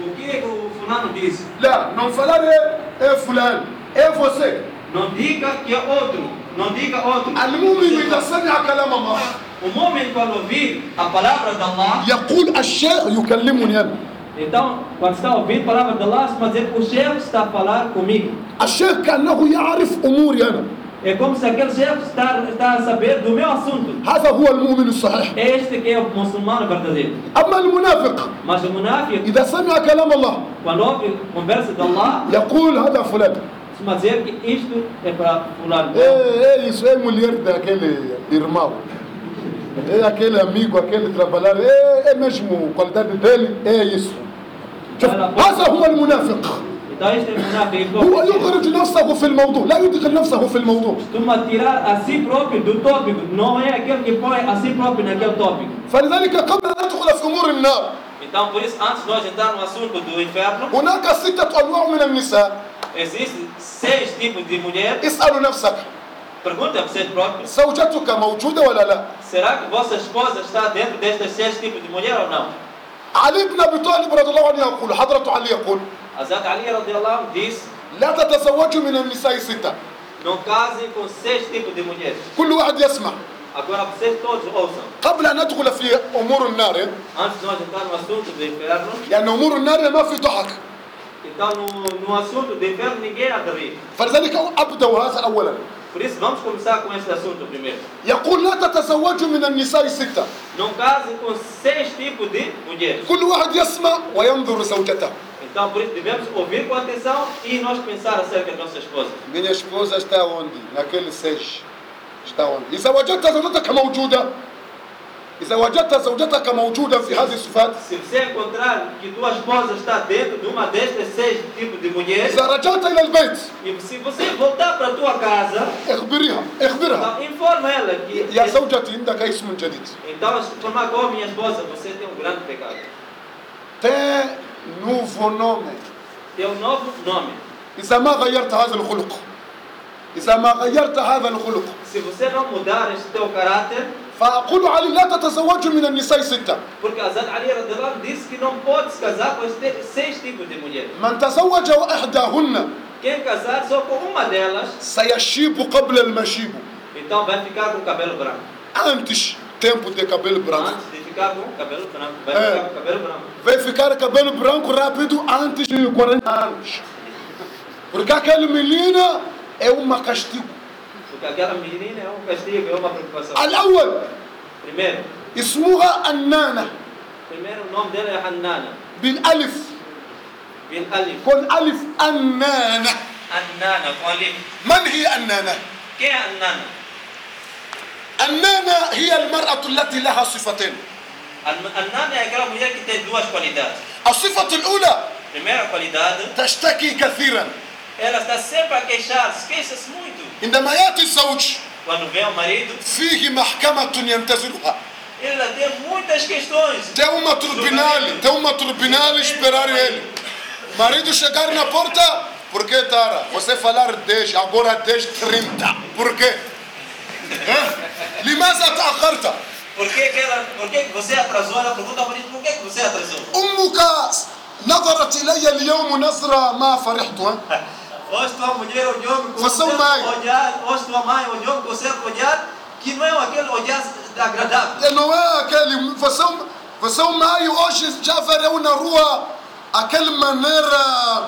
O que é que o fulano disse? لا não falar é fulano, é você. Não diga que é outro. Não diga outro. المؤمن إذا سمع كلام الله O momento quando ouvir a palavra de Allah, يقول الشيخ يكلمني أنا. então, quando está ouvindo a palavra de Allah, você vai dizer, o chefe está a falar comigo. الشيخ كأنه يعرف أموري أنا. É como se aquele chefe está a saber do meu assunto. هذا هو المؤمن الصحيح. Este que é o muçulmano verdadeiro. أما المنافق Mas o munáfico, إذا سمع كلام الله quando ouve a conversa de Allah, يقول هذا فلان. você vai dizer que isto é para fulano. isso é mulher daquele irmão. É aquele amigo, aquele trabalhador. É mesmo qualidade dele. É isso. هذا هو المنافق. Então este é o munáfico. هو يخرج نفسه في الموضوع لا يدخل نفسه في الموضوع. Costuma tirar a si próprio do tópico. Não é aquele que põe a si próprio naquele tópico. فلذلك قبل أن ندخل في أمور النار Então, por isso, antes de nós entrarmos no assunto do inferno, هناك 6 أنواع من النساء. existem 6 tipos de mulher. اسألوا نفسك Pergunta a você próprio. زوجتك موجودة ولا لا؟ Será que vossa esposa está dentro destes 6 tipos de mulher ou não? علي بن أبي طالب رضي الله عنه يقول حضرة علي يقول Hazrat Ali radiallahu anhu diz, لا تتزوجوا من النساء 6. não casem com 6 tipos de mulheres. كل واحد يسمع. Agora vocês todos ouçam. قبل أن ندخل في أمور النار Antes de nós entrarmos no assunto do inferno, لأن أمور النار ما في ضحك. então no assunto do inferno ninguém há de rir. فلذلك أبدأ هذا أولا. Por isso vamos começar com este assunto primeiro. يقول لا تتزوجوا من النساء 6. Não casem com 6 tipos de mulheres. كل واحد يسمع وينظر زوجته. Então por isso devemos ouvir com atenção e nós pensar acerca da nossa esposa. Minha esposa está onde? Naquele 6. está onde؟ إذا وجدت زوجتك موجودة إذا وجدت زوجتك موجودة في هذه الصفات Se você encontrar que tua esposa está dentro de uma destas 6 tipos de mulheres, إذا رجعت إلى البيت e se você voltar para a tua casa, اخبرها então informa ela que يا زوجتي عندك اسم جديد. então informar com minha esposa, você tem um grande pecado. Tem novo nome. Tem um novo nome. إذا ما غيرت هذا الخلق إذا ما غيرت هذا الخلق Se você não mudar este teu caráter, فأقول علي لا تتزوج من النساء 6. porque Hazrat Ali radiallahu anhu disse que não pode se casar com estes 6 tipos de mulheres. من تزوج وإحداهن Quem casar só com uma delas, سيشيب قبل المشيب. então vai ficar com o cabelo branco. Antes tempo de cabelo branco. Antes de ficar com o cabelo branco, vai ficar com o cabelo branco. Vai ficar cabelo branco rápido antes de 40 anos. Porque aquela menina é uma castigo. Porque aquela menina é um castigo, é uma preocupação. الأول Primeiro, اسمها النانة primeiro o nome dela é Hannana. بالألف. Bil Alif. كل ألف النانة. Hannana com Alif. من هي النانة؟ Quem é Hannana? النانة هي المرأة التي لها صفتين. Hannana é aquela mulher que tem 2 qualidades. الصفة الأولى Primeira qualidade, تشتكي كثيرا. ela está sempre a queixar-se, queixa-se muito. عندما يأتي الزوج Quando vem o marido, فيه محكمة ينتظرها. ela tem muitas questões. Tem uma tribunal esperar ele. Marido chegar na porta, por que, Tara? Você falar 10, agora 10:30. Por quê? لماذا تأخرت؟ Por que você atrasou? Ela pergunta ao marido, por que você atrasou? أمك نظرت إلي اليوم نظرة ما فرحت. Hoje tua mulher olhou-me com Você um mãe. certo olhar, hoje tua mãe olhou-me com um certo olhar, que não é aquele olhar agradável. Não é aquele. Você mãe hoje já vereu na rua aquela maneira.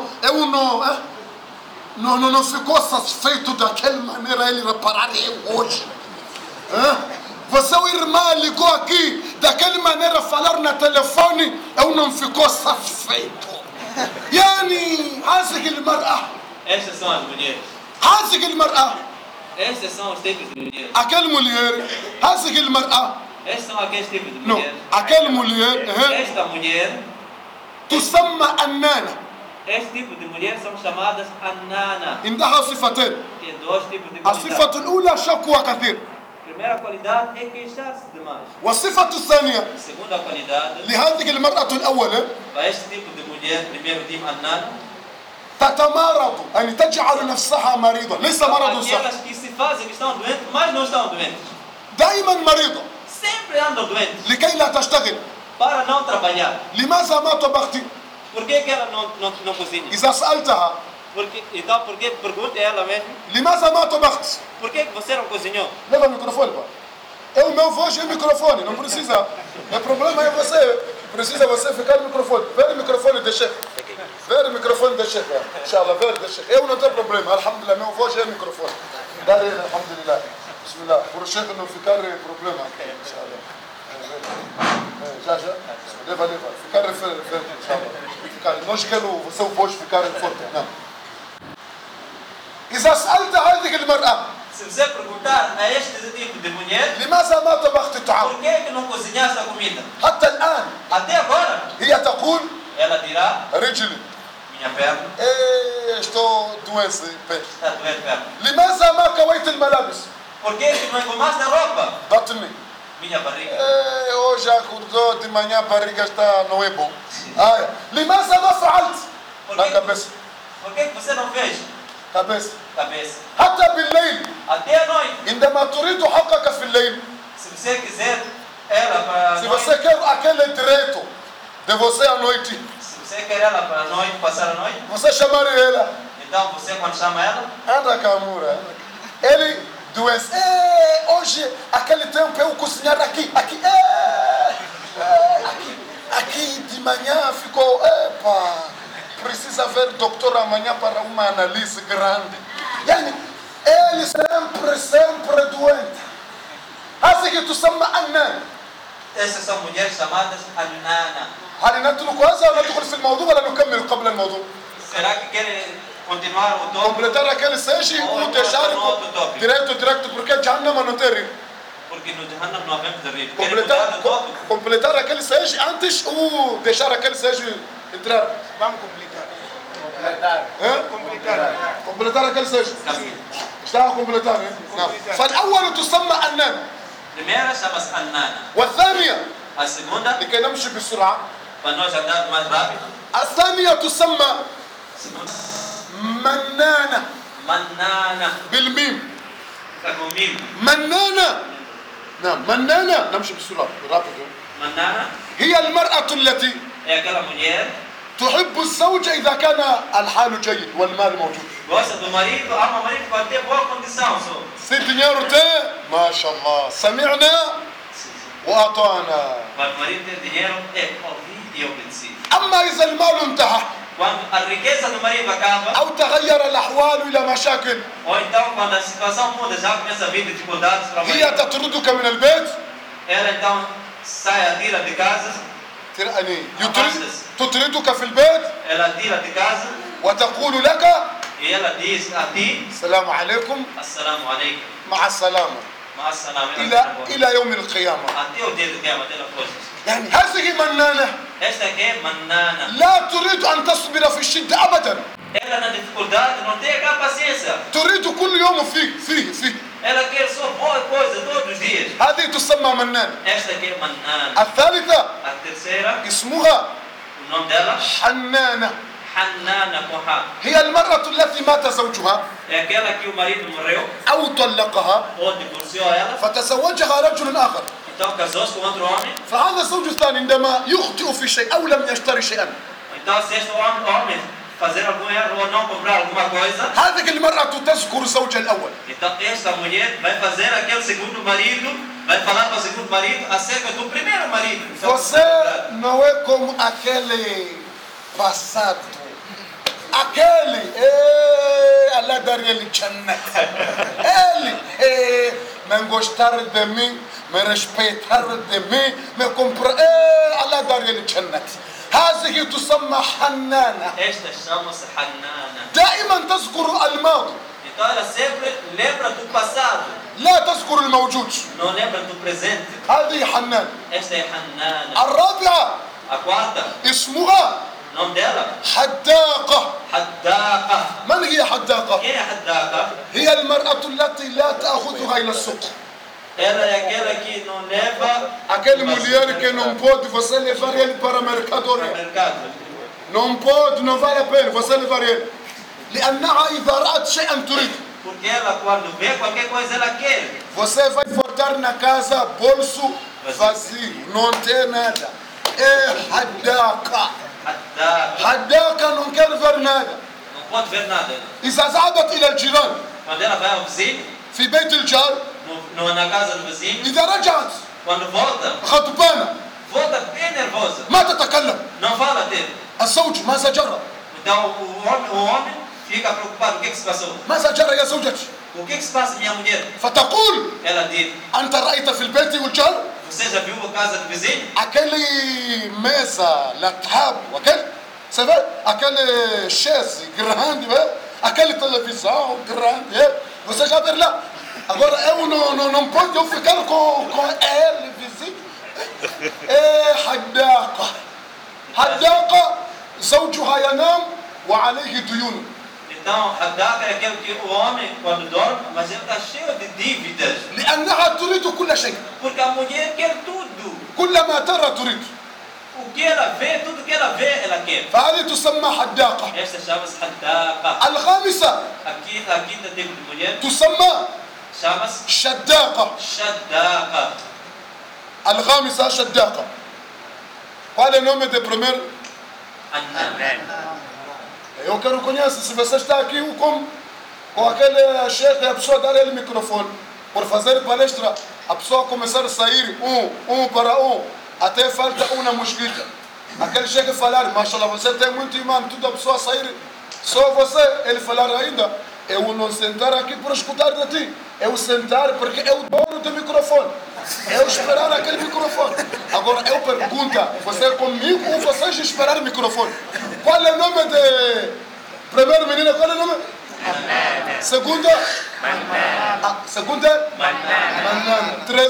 Não ficou satisfeito daquela maneira ele reparar eu hoje. Você, o irmão, ligou aqui daquela maneira falar na telefone, eu não ficou satisfeito. يعني هذه المرأة. Estas são as mulheres. هذه المرأة. Estes são os tipos de mulheres. aquele mulher. هذه المرأة. Estes são aqueles tipos de não mulheres. aquele mulher. Esta mulher, تسمى النانة. este tipo de mulheres são chamadas Hannana. عندها صفتين. Tem 2 tipos de الصفة qualidades. الأولى شكوى كثير. Primeira qualidade é queixar-se demais. والصفة الثانية Segunda qualidade, لهذه المرأة الأولى para este tipo de mulher, primeiro tipo Hannana, تتمارض يعني تجعل نفسها مريضة ليس مرض صح aquelas que se fazem que estão doentes, mas não estão doentes. دائما مريضة Sempre andam doentes لكي لا تشتغل. para não trabalhar. لماذا ما طبختي؟ que ela não cozinha? إذا سألتها Então, por que pergunta ela mesmo? لماذا ما طبخت؟ Por que você não cozinhou? Leva o microfone, pá. É o meu voz e o microfone, não precisa. O problema é você. Precisa você ficar no microfone. Ver o microfone de chefe. Ver o microfone de chefe. Inshallah, ver de chefe. Eu não tenho problema. Alhamdulillah, meu voz é o microfone. Dá ele, alhamdulillah. Bismillah. Por o chefe não ficar problema. Inshallah. Já. Leva. Ficar referente, inshallah. Ficar. Não quero você o voz ficar forte. Não. إذا سألت هذه المرأة Se você perguntar a este tipo de mulher, لماذا ما طبخت الطعام؟ por que não cozinhaste a comida? حتى الآن Até agora, هي تقول ela dirá, رجلي minha perna estou doente. está doendo perna. لماذا ما كويت الملابس؟ Por que não engomaste a roupa? بطني Minha barriga. hoje acordou de manhã a barriga está não é bom. لماذا ما فعلت؟ لا cabeça. Por que você não fez? cabeça. Cabeça. حتى بالليل Até a noite. عندما تريد حقك في الليل Se você quiser ela para a se noite, você quer aquele direito de você à noite, se você quer ela para a noite, passar a noite, você chamar ela, então você quando chama ela, anda Camura, ele doença, hoje aquele tempo eu cozinhar aqui, aqui de manhã ficou, precisa ver doutor amanhã para uma análise grande. Ele sempre doente. هذه تسمى النان. essas são mulheres chamadas Anana. هل نترك هذا ولا ندخل في الموضوع ولا نكمل قبل الموضوع؟ Será que querem continuar o tópico? completar aquele seja Ou deixar outro tópico? direto porque Jahannama não tem rio. Porque no Jahannam não havemos de rir. Querem mudar o tópico? completar aquele seja antes ou deixar aquele seja entrar. Vamos complicar. completar aquele seja. está a completar, hein? não. فالأول تسمى النان. Primeira chama-se Anana. والثانية A segunda, لكي نمشي بسرعة. para nós andar mais rápido. الثانية تسمى Segunda, منانة Manana. بالميم. Está comigo. منانة. نعم منانة نمشي بسرعة رابط. Manana هي المرأة التي é aquela mulher تحب الزوج إذا كان الحال جيد والمال موجود. gosta do marido, ama o marido para ter boa condição só. ست دينار ما شاء الله سمعنا وأطعنا. Para o marido ter dinheiro, ouvir e obedecer. أما إذا المال انتهى Quando a riqueza do marido acaba, أو تغير الأحوال إلى مشاكل ou então quando a situação muda, já começa a vir dificuldades para o هي marido, تطردك من البيت ela então sai, atira de casa, تطردك في البيت ela tira de casa وتقول لك e ela diz a ti, السلام عليكم Assalamu alaikum, مع السلامة ma'assalam, إلى يوم القيامة. até o dia do Qiyamah, até a coisa. يعني هذه منانة Esta aqui é Manana. لا تريد أن تصبر في الشدة أبدا. Ela na dificuldade não tem aquela paciência. تريد كل يوم فيه. Ela quer só boa coisa todos os dias. هذه تسمى منان. Esta aqui é Manana. الثالثة A terceira, اسمها o nome dela, حنانة. Hanana Koha. هي المرأة التي مات زوجها É aquela que o marido morreu أو طلقها ou divorciou ela, فتزوجها رجل آخر. então casou-se com outro homem. فهذا الزوج الثاني عندما يخطئ في شيء أو لم يشتري شيئا Então se este homem fazer algum erro ou não comprar alguma coisa, هذه المرأة تذكر زوجها الأول. então esta mulher vai fazer aquele segundo marido, vai falar para o segundo marido acerca do primeiro marido. Então, Você não é como aquele passado. Aquele, Allah daria lhe jannat. Ele, me gostar de mim, me respeitar de mim, me comprar, Allah daria lhe jannat. هذه تسمى حنانة. esta chama-se Hanana. دائما تذكر الماضي. Então ela sempre lembra do passado, لا تذكر الموجود. não lembra do presente. هذه حنان. Esta é Hanana. الرابعة A quarta, اسمها o nome dela, حداقة. Haddaqa. من هي حداقة؟ Quem é Haddaqa? هي المرأة التي لا تأخذها إلى السوق. Ela é aquela que não leva Aquele mulher que não pode você levar ele para o mercado. para o mercado. não pode, não vale a pena você levar ele. لأنها إذا رأت شيئا تريد. Porque ela, quando vê qualquer coisa, ela quer. Você vai voltar na casa, bolso vazio, não tem nada. É حداقة. حداقة não quer ver nada. Não pode ver nada. إذا ذهبت إلى الجيران Quando ela vai ao vizinho, في بيت الجار na casa do vizinho, إذا رجعت quando volta, غضبانة volta bem nervosa. ما تتكلم. Não fala dele. الزوج ماذا جرى؟ Então o homem fica preocupado. O que se passou? ماذا جرى يا زوجتي؟ O que se passa, minha mulher? فتقول Ela diz, أنت رأيت في البيت والجار você já viu a casa do vizinho? aquele mesa لتحاب aquele chaise grande, aquele televisão grande, você já viu lá? Agora eu não pode eu ficar com ele vizinho. حداقة حداقة زوجها ينام وعليه ديون. Então, a daca é aquele que o homem, quando dorme, mas ele está cheio de dívidas. لأنها تريد كل شيء. Porque a mulher quer tudo. كل ما ترى تريد. O que ela vê, tudo que ela vê, ela quer. فهذه تسمى حداقة. Esta chama-se حداقة. الخامسة Aqui, a quinta tipo de mulher, تسمى chama-se شداقة. شداقة. الخامسة شداقة. Qual é o nome do primeiro? Eu quero conhecer, se você está aqui com aquele chefe, a pessoa dar ele o microfone, por fazer palestra, a pessoa começar a sair um para um, até falta uma mosquita. Aquele chefe falar, mashallah, você tem muito imã, toda a pessoa sair, só você, ele falar ainda, eu não sentar aqui por escutar de ti, eu sentar porque é o dono do microfone, eu esperar aquele microfone. Agora eu pergunto, você é comigo ou vocês esperar o microfone? Qual é o nome de primeiro menina? Qual é o nome? Segunda? Segunda? Manana. Três?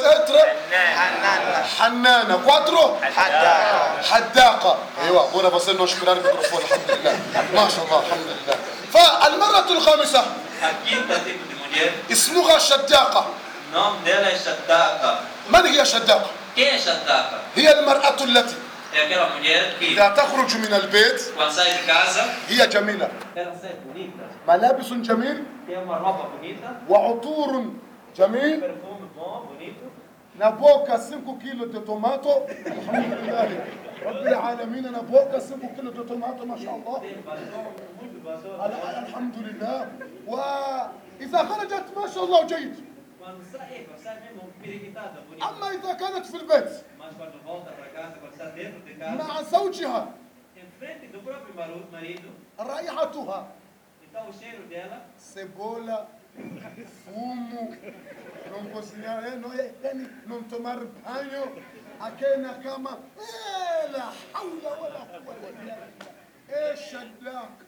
Hanana. Quatro? حداقة. أيوة agora você não esperar o microfone. Alhamdulillah. ما شاء الله الحمد لله. فالمرة الخامسة A quinta tipo de mulher, اسمها شداقة. o nome dela é شداقة. من هي شداقة؟ Quem é شداقة? هي المرأة التي É aquela mulher que, إذا تخرج من البيت quando sai de casa, هي جميلة. ela sai bonita, ملابس جميل tem uma roupa bonita, وعطور جميل. perfume bom, bonito. Na boca 5 كيلو de tomato. Alhamdulillah. رب العالمين na boca 5 كيلو de tomato ما شاء الله. Tem batom, muito batom. الحمد لله. وإذا خرجت ما شاء الله جيد. Quando sai mesmo periquitada, bonita. أما إذا كانت في البيت Mas quando volta para casa, quando está dentro de casa, مع زوجها em frente do próprio marido, رائحتها então o cheiro dela, cebola, fumo, não cozinhar, não tomar banho, aqui na cama, لا حول ولا قوة إلا بالله. شداقة.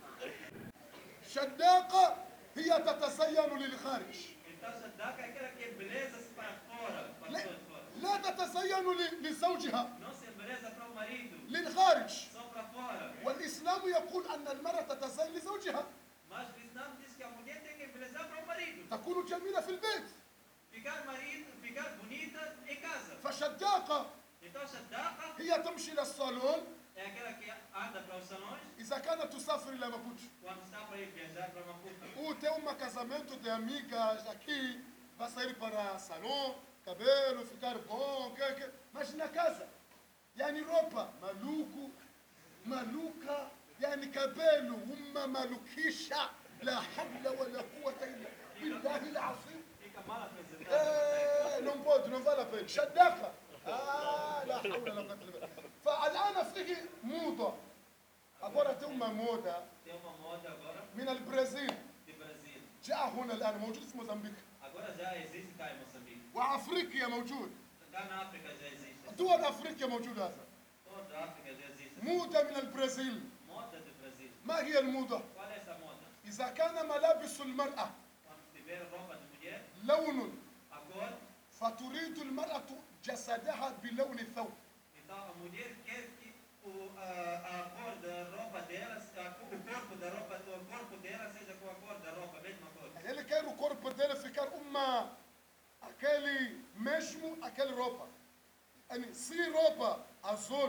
شداقة هي تتزين للخارج. então Shadaka é aquela que é beleza para fora, para لا, pessoas fora. لا تتزين لزوجها Não se beleza para o marido, للخارج. só para fora. والإسلام يقول أن المرأة تتزين لزوجها Mas o Islam diz que a mulher tem que belezar para o marido. تكون جميلة في البيت. Ficar bonita em casa. فشداقة Então Shadaka هي تمشي للصالون é aquela que anda para os salões إذا كانت تسافر إلى مابوت quando está para ir viajar para Maputo. tem um casamento de amigas aqui, vai sair para salão, cabelo, ficar bom, mas na casa, يعني roupa, maluca, يعني cabelo, uma maluquicha, لا حول ولا قوة إلا بالله العظيم. Fica mal apresentada. não pode, não vale a pena. شداقة. لا حول ولا قوة إلا بالله. فالآن فيه موضة. agora tem uma moda Tem uma moda agora من البرازيل de Brasil. جاء هنا الآن موجود في موزمبيق Agora já existe cá em Moçambique. وأفريقيا موجود. Cá na África já existe. دول أفريقيا موجود هذا. Toda a África já existe. موضة من البرازيل. Moda do Brasil. ما هي الموضة؟ Qual é essa moda? إذا كان ملابس المرأة Quando tiver roupa de mulher, لون a cor, فتريد المرأة جسدها بلون الثوب. então a mulher quer que a cor da roupa dela, o corpo dela seja com a cor da roupa, a mesma cor. Ele quer o corpo dele ficar aquele mesmo, aquele roupa. Se roupa azul,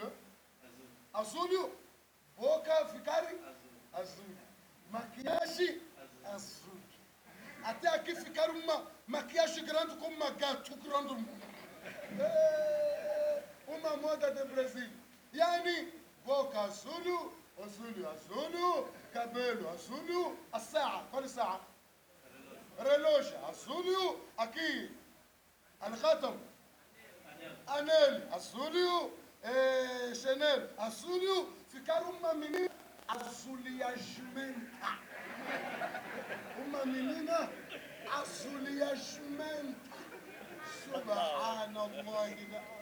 azul, boca ficar azul, maquiagem azul. Até aqui ficar uma maquiagem grande como uma gato grande. Uma moda do Brasil. Yani, boca azul, azul, cabelo azul, a saia, qual é a saia? Relógio azul, aqui, الختم anel azul, Chanel azul, ficaram uma menina azuliasmenta. Uma menina azuliasmenta. Subhanallah.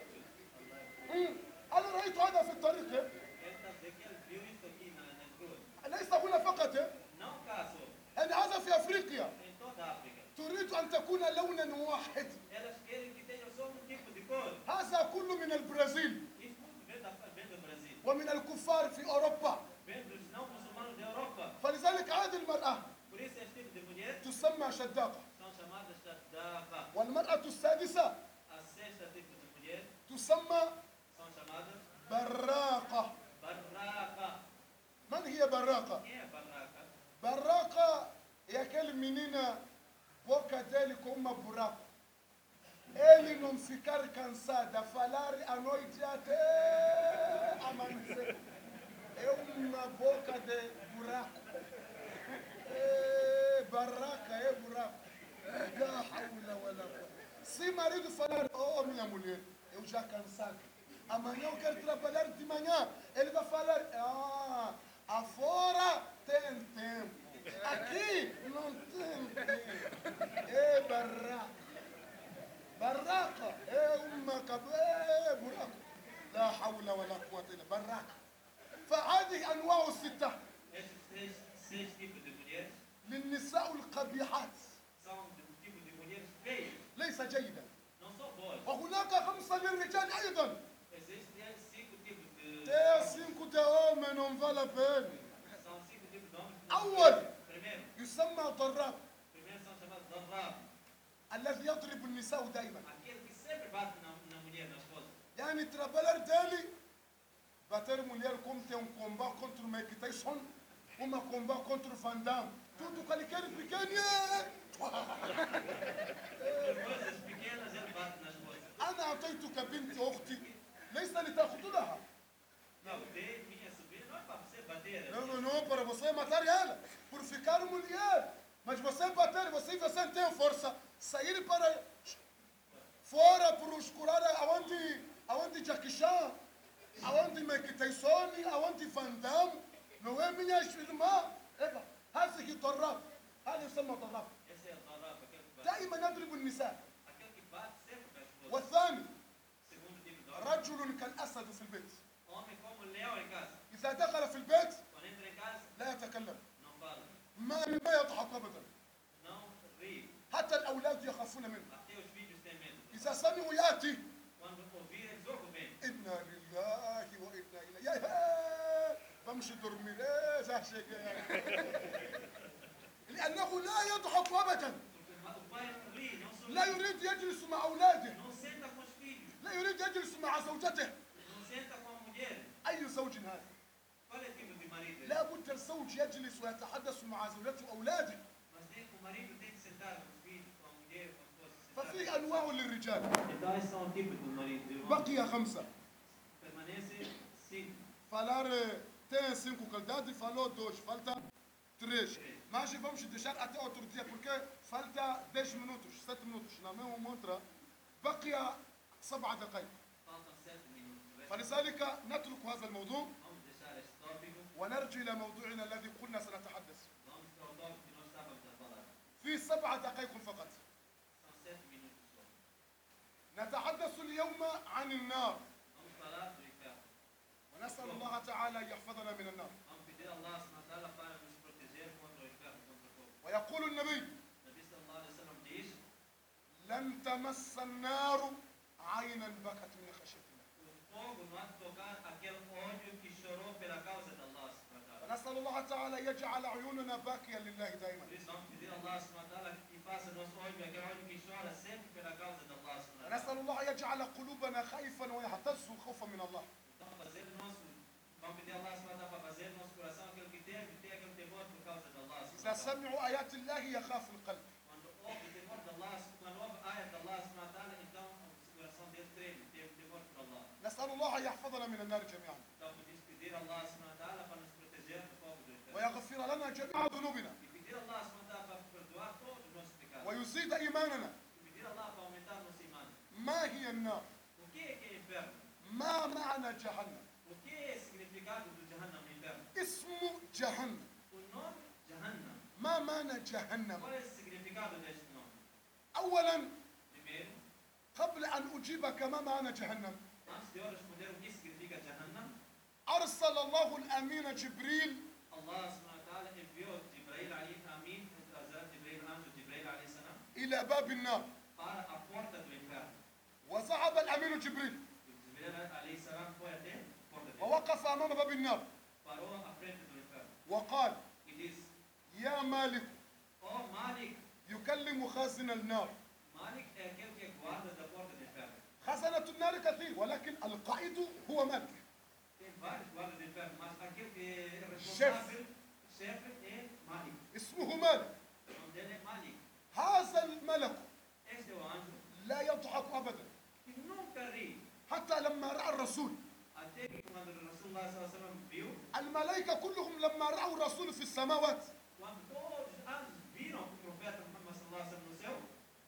أنا رأيت هذا في الطريق. ليس هنا فقط. يعني هذا في أفريقيا. تريد أن تكون لونا واحد. هذا كله من البرازيل ومن الكفار في أوروبا. فلذلك هذه المرأة تسمى شداقة. والمرأة السادسة تسمى براقة. من هي براقة؟ براقة هي كلمة boca dele com uma buraco. Ele não ficar cansado a falar a noite até amanhecer. É uma boca de buraco. É barraca, é buraco. La hawla wala quwwata. Se marido falar, oh minha mulher, eu já cansado. Amanhã eu quero trabalhar de manhã. Ele vai falar, afora tem tempo. Aqui não tem tempo. É barraca. براقة براقة لا حول ولا قوة إلا بالله. فهذه أنواع الستة للنساء القبيحات ليس جيدا. وهناك 5 للرجال أيضا. أول يسمى ضراب الذي يضرب النساء دائما. يعني trabalhar dele bater mulher como tem combat contra o Mike Tyson, uma combat contra o Van Damme, tudo qualquer pequeno. أنا أعطيتك بنت أختي ليس لتأخذها. Não, para você matar ela, por ficar mulher. Mas você bater, você tem força. Sair para fora para escurar aonde Jackie Chan, aonde Mike Tyson, aonde Van Damme. Não é minha irmã. هذه ضراب. هذا يسمى ضراب. دائما يضرب النساء. والثاني رجل كالأسد في البيت. إذا دخل في البيت لا يتكلم. ما يضحك أبدا. حتى الأولاد يخافون منه. إذا سمعوا يأتي إنا لله وإنا إليه بمشي درمي لأنه لا يضحك أبدا. لا يريد يجلس مع أولاده. لا يريد يجلس مع زوجته. أي زوج هذا؟ لا بد الزوج يجلس ويتحدث مع زوجته وأولاده. ففي أنواع للرجال. بقي 5. Falar tem 5 qualidades, falou 2, falta 3. Mas vamos deixar até outro dia porque falta 10 minutos, 7 minutos. Na mesma montra بقي 7 دقائق. فلذلك نترك هذا الموضوع ونرجع إلى موضوعنا الذي قلنا سنتحدث. في 7 دقائق فقط. نتحدث اليوم عن النار. ونسأل الله تعالى أن يحفظنا من النار. ويقول النبي لن تمس النار عينا بكت من خشية الله. فنسأل الله تعالى يجعل عيوننا باكيا لله دائما. ونسأل الله يجعل قلوبنا خائفا ويهتز خوفا من الله. إذا سمعوا آيات الله يخاف القلب. نسأل الله يحفظنا من النار جميعا. Allah subhanahu wa ta'ala para nos proteger do fogo do inferno. ويغفر لنا جميع ذنوبنا E pedir a Allah subhanahu wa ta'ala para perdoar todos os nossos pecados. ويزيد إيماننا. E pedir a Allah para aumentar nosso imã. ما هي النار؟ O que é inferno? ما معنى جهنم؟ O que é o significado do Jahannam no inferno? اسم جهنم. O nome Jahannam. ما معنى جهنم؟ Qual é o significado deste nome? أولا Primeiro, قبل أن أجيبك ما معنى جهنم antes de eu responder o que significa Jahannam, أرسل الله الأمين جبريل Allah subhanahu wa ta'ala enviou Jibreel alayhi amin, Jibreel anjo Jibreel alayhi salam, إلى باب النار para a porta do inferno. وذهب الأمين جبريل Jibreel alayhi salam foi até a porta do inferno. ووقف أمام باب النار Parou à frente do inferno وقال e disse: يا مالك Oh Malik, يكلم خازن النار. Malik é aquele que é guarda da porta do inferno. خزنة النار كثير ولكن القائد هو مالك. Tem vários guardas do inferno, mas aquele que é responsável, chefe, é Malik. اسمه مالك. O nome dele é Malik. هذا الملك Este é o anjo لا يضحك أبدا que nunca ri. حتى لما رأى الرسول. Até que quando o Rasulullah sallallahu alaihi wasallam viu, الملائكة كلهم لما رأوا الرسول في السماوات quando todos os anjos viram o profeta Muhammad sallallahu alaihi wasallam no céu,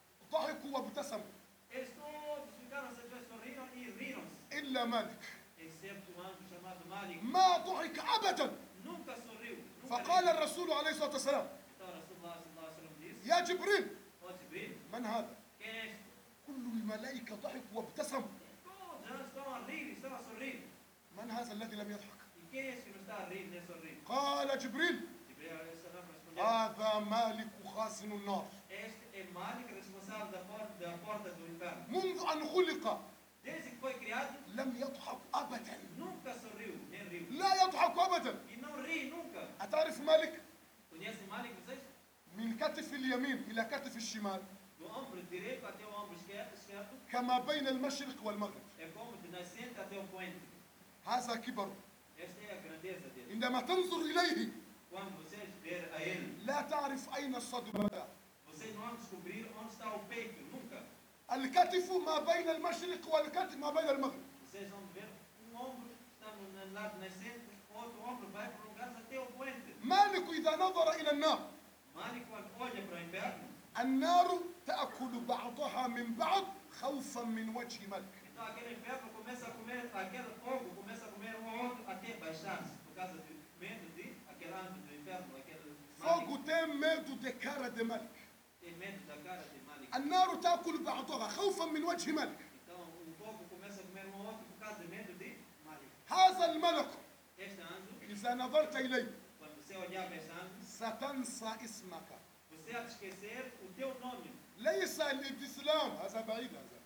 ضحكوا وابتسموا eles todos ficaram sorriram e riram-se, إلا مالك excepto o anjo chamado Malik. ما ضحك أبدا. Nunca sorriu. Nunca فقال riu. الرسول عليه الصلاة والسلام Então Rasulullah sallallahu alaihi wasallam disse: يا جبريل Ó Jibril, من هذا؟ quem é este? كل الملائكة ضحكوا وابتسموا. Todos os anjos estão a rir, estão a sorrir. من هذا الذي لم يضحك؟ E quem é esse que não está a rir nem a sorrir? قال جبريل Jibril alayhi salam respondeu: هذا مالك خازن النار. Este é Malik, responsável da porta do inferno. منذ أن خلق Desde que foi criado, لم يضحك أبدا. nunca sorriu, nem riu. لا يضحك أبدا. E não ri nunca. أتعرف مالك؟ Conhecem Malik vocês? من كتف اليمين إلى كتف الشمال Do ombro direito até o ombro esquerdo, كما بين المشرق والمغرب. é como de nascente até o poente. هذا كبر. Esta é a grandeza dele. عندما تنظر إليه Quando vocês ver a ele, لا تعرف أين الصدر بدأ. vocês não vão descobrir onde está o peito, nunca. الكتف ما بين المشرق والكتف ما بين المغرب. Vocês vão ver ombro está no lado nascente, outro ombro vai prolongar até o poente. مالك إذا نظر إلى النار Malik, quando olha para o inferno, النار تأكل بعضها من بعض خوفا من وجه ملك. então aquele inferno começa a comer, aquele fogo começa a comer um ao outro até baixar-se, por causa do medo de aquele anjo do inferno, aquele Malik, fogo tem medo de cara de Malik. tem medo da cara de Malik. النار تأكل بعضها خوفا من وجه ملك. Então o fogo começa a comer um ao outro por causa do medo de Malik. هذا الملك Este anjo, إذا نظرت إليه quando você olhar para este anjo, ستنسى اسمك. você há de esquecer o teu nome. ليس الإسلام هذا بعيد هذا.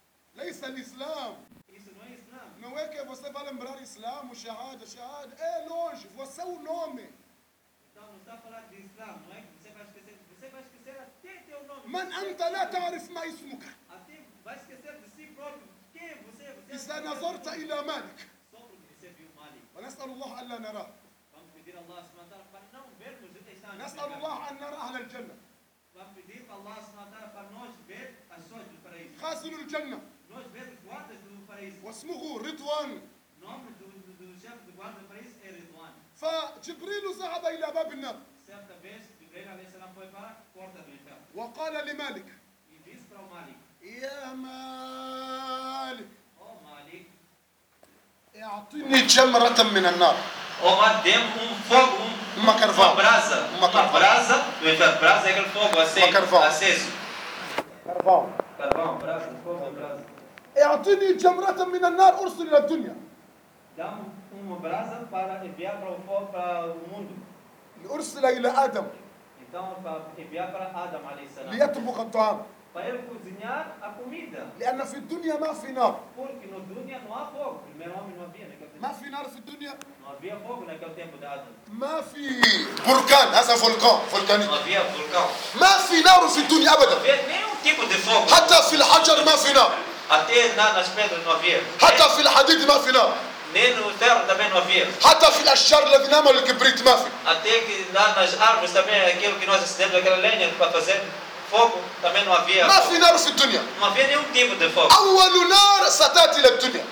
ليس الإسلام. Isso não é Islã. Não é que você vai lembrar Islã, shahada, shahada. É longe, você é o nome. Então não está a falar de Islã, não é que você vai esquecer até teu nome. من أنت لا تعرف ما اسمك. Até vai esquecer de si próprio. Quem é você? إذا نظرت إلى مالك Só porque você viu Malik. ونسأل الله ألا نراه. Vamos pedir a Allah subhanahu wa ta'ala para não vermos este anjo. نسأل الله أن نرى أهل الجنة. Vamos pedir para Allah subhanahu wa ta'ala para nós ver as pessoas do paraíso. خازن الجنة Nós ver os guardas do paraíso. واسمه رضوان. O nome do chefe do guarda do paraíso é Ridwan. فجبريل ذهب إلى باب النار Certa vez, Jibreel alayhi salam foi para a porta do inferno. وقال لمالك E disse para o Malik: يا مالك Oh Malik, اعطني جمرة من النار. dê-me fogo, Uma carvão. brasa. Uma carvão. Brasa do inferno. Brasa é aquele fogo Uma carvão. aceso. كرفان. Carvão, brasa, fogo, brasa. اعطني جمرة من النار أرسل إلى الدنيا. Dá-me uma brasa para enviar para o fogo, para o mundo. أرسل إلى آدم Então, para enviar para Adam alayhi salam. ليطبخ الطعام. Para ele cozinhar a comida. لأن في الدنيا ما في نار. Porque no dunya não há fogo. Primeiro homem não havia naquele tempo. ما في نار في الدنيا. Não havia fogo naquele tempo de Adam. ما في بركان. هذا فولكاني. Não havia vulcão. ما في نار في الدنيا Não أبدا. havia nenhum tipo de fogo. حتى في الحجر ما في نار. Até nas pedras não havia. حتى في الحديد ما في نار. Nem no ferro também não havia. حتى في الأشجار الذي نعمل الكبريت ما في. Até que lá nas árvores também, aquilo que nós acendemos, aquela lenha para fazer fogo, também não havia. ما في نار في الدنيا. Não havia nenhum tipo de fogo. أول نار ستأتي إلى الدنيا.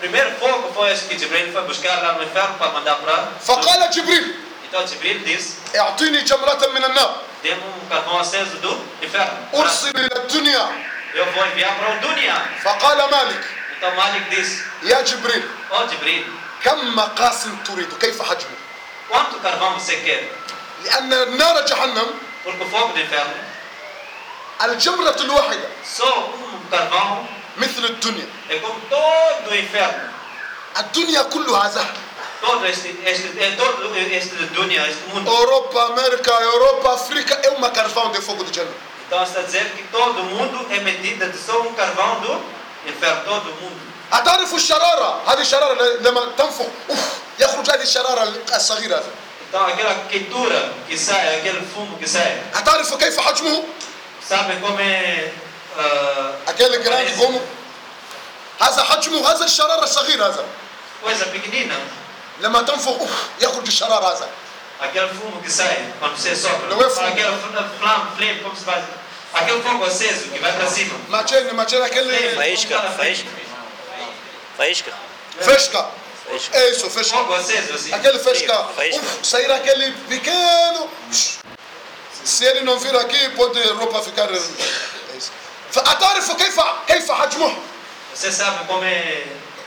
primeiro fogo foi esse que Jibril foi buscar lá no inferno para mandar para. فقال جبريل Então Jibril disse: اعطيني جمرة من النار dê-me carvão aceso do inferno. أرسل إلى الدنيا. Eu vou enviar para o Dunya. فقال مالك Então Malik disse: يا جبريل ó Jibril, كم مقاس تريد كيف حجمه؟ quanto carvão você quer? لأن نار جهنم Porque o fogo do inferno, الجمرة الواحدة só carvão مثل الدنيا. é como todo o inferno. الدنيا كلها زهر. Todo este Dunya, este mundo. أوروبا أمريكا أوروبا أفريقيا é uma carvão de fogo de جهنم. Então está dizendo que todo mundo é medida de só carvão do inferno, todo mundo. أتعرف الشرارة؟ هذه الشرارة لما تنفخ يخرج هذه الشرارة الصغيرة هذه. Então aquela queitura que sai, aquele fumo que sai, أتعرف كيف حجمه؟ sabe como é? أكل جراند قومه. هذا حجمه هذا الشرارة الصغير هذا. Coisa pequenina. لما تنفخ يخرج الشرارة هذا. Aquele fumo que sai quando você sopra. Não é fumo. Aquela flame, como se faz? Aquele fogo aceso que vai para cima. ما تشين أكل faísca. فشكة. إيش فشكة. Fogo aceso assim. Aquele fresca, Faísca. sair aquele pequeno. Se ele não vir aqui, pode a roupa ficar. فأتعرف كيف حجمه؟ Você sabe como é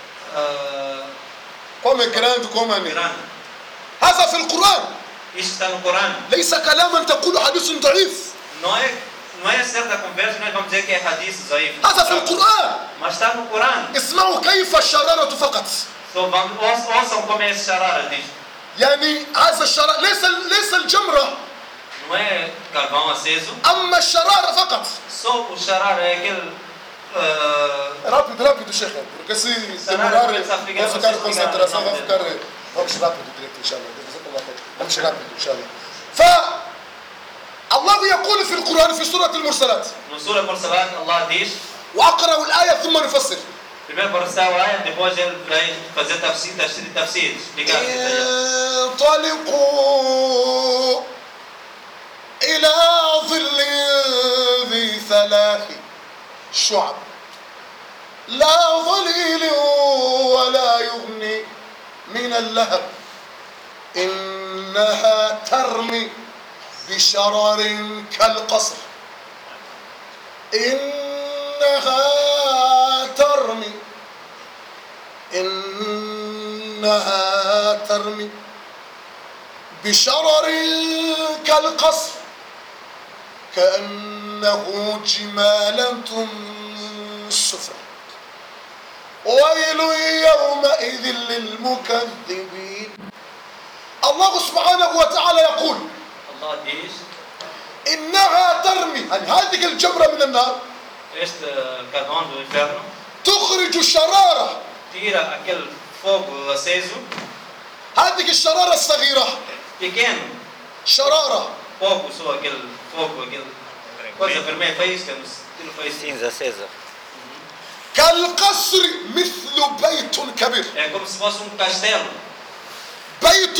como é grande como é. grande. هذا في القرآن. Isso está no Corão. ليس كلاما تقول حديث ضعيف. Não é certa conversa, nós vamos dizer que é hadith zaif. هذا في القرآن. Mas está no Corão. اسمعوا كيف الشرارة فقط. Então ouçam como é esse charara diz. يعني هذا الشرارة ليس الجمرة. Não é carvão aceso. أما الشرارة فقط. Só o charara é aquele. rápido شيخ porque se demorar vou ficar concentração vai ficar vamos rápido direito إن شاء الله vamos rápido إن شاء الله فالله يقول في القرآن في سورة المرسلات No Sura Mursalat, Allah diz. وأقرأ الآية ثم نفسر Primeiro para recitar a ayah, depois ele vai fazer tafsir, explicar. انطلقوا إلى ظل ذي ثلاث شعب لا ظليل ولا يغني من اللهب إنها ترمي بشرر كالقصر إنها ترمي بشرر كالقصر كأنه جمالة صفر ويل يومئذ للمكذبين الله سبحانه وتعالى يقول Allah diz. إنها ترمي يعني هذه الجمرة من النار Este carvão do inferno تخرج الشرارة tira aquele fogo aceso, هذه الشرارة الصغيرة pequeno, شرارة pouco só aquele fogo, aquele coisa vermelha, faísca, no estilo faísca. Cinza acesa. كالقصر مثل بيت كبير É como se fosse castelo, بيت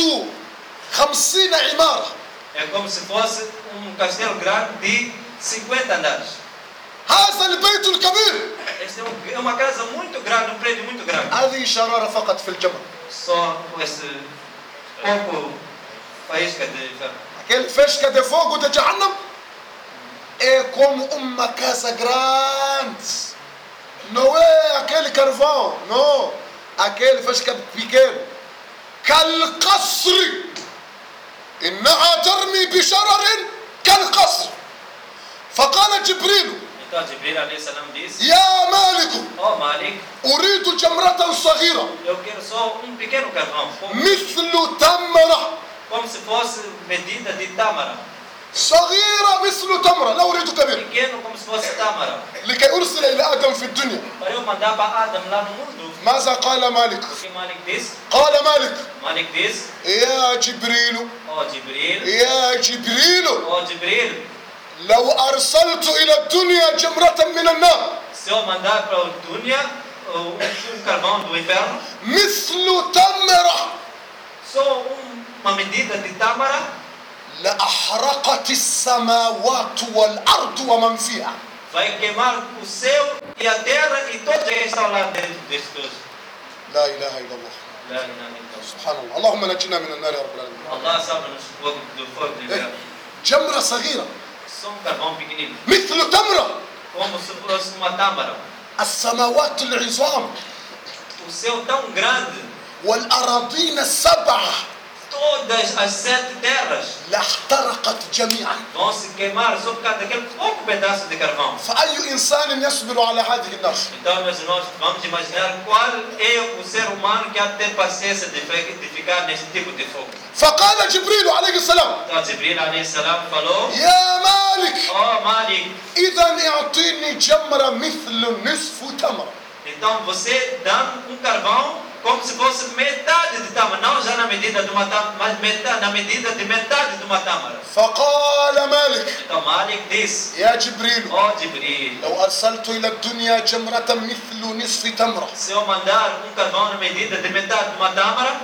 50 عمارة é como se fosse castelo grande de 50 andares. هذا البيت الكبير Este é uma casa muito grande, prédio muito grande. هذه شرارة فقط في الجمرة Só esse pouco faísca de inferno. aquele fresca de fogo de Jahannam é como uma casa grande não é aquele carvão não aquele fresca pequeno كالقصر إنها ترمي بشرر كالقصر فقال جبريل Então Jibril alayhi salam disse: يا مالك ó Malik, أريد جمرة صغيرة eu quero só pequeno carvão, مثل تمرة como se fosse medida de tâmara. صغيرة مثل تمرة لا أريد كبير Pequeno como se fosse tâmara. لكي أرسل إلى آدم في الدنيا Para eu mandar para Adam lá no mundo. ماذا قال مالك O que Malik disse? قال مالك Malik disse: يا جبريل ó Jibril, يا جبريل ó Jibril, لو أرسلت إلى الدنيا جمرة من النار se eu mandar para o Dunya carvão do inferno, مثل تمرة só uma medida de tâmara, لأحرقت السماوات والأرض ومن فيها vai queimar o céu e a terra e todos que estão lá dentro desses dois. لا إله إلا الله. لا إله إلا الله. سبحان الله. اللهم نجنا من النار يا رب العالمين. Allah salva-nos do fogo do inferno. جمرة صغيرة Só carvão pequenino. مثل تمرة. Como se fosse uma tâmara. السماوات العظام O céu tão grande. والأراضين السبعة Todas as 7 terras لاحترقت جميعا. vão se queimar só por causa daquele pouco pedaço de carvão. فأي إنسان يصبر على هذه النار؟ Então, meus irmãos, vamos imaginar qual é o ser humano que há de ter paciência de ficar nesse tipo de fogo. فقال جبريل عليه السلام Então, Jibril alayhi salam falou: يا مالك Oh Malik, إذا اعطيني جمرة مثل نصف تمرة. então você dá um carvão como se fosse metade de tâmara, não já na medida de uma tâmara, mas na medida de metade de uma tâmara. فقال مالك Então Malik disse: يا جبريل Oh Jibril, لو أرسلت إلى الدنيا جمرة مثل نصف تمرة se eu mandar um carvão na medida de metade de uma tâmara,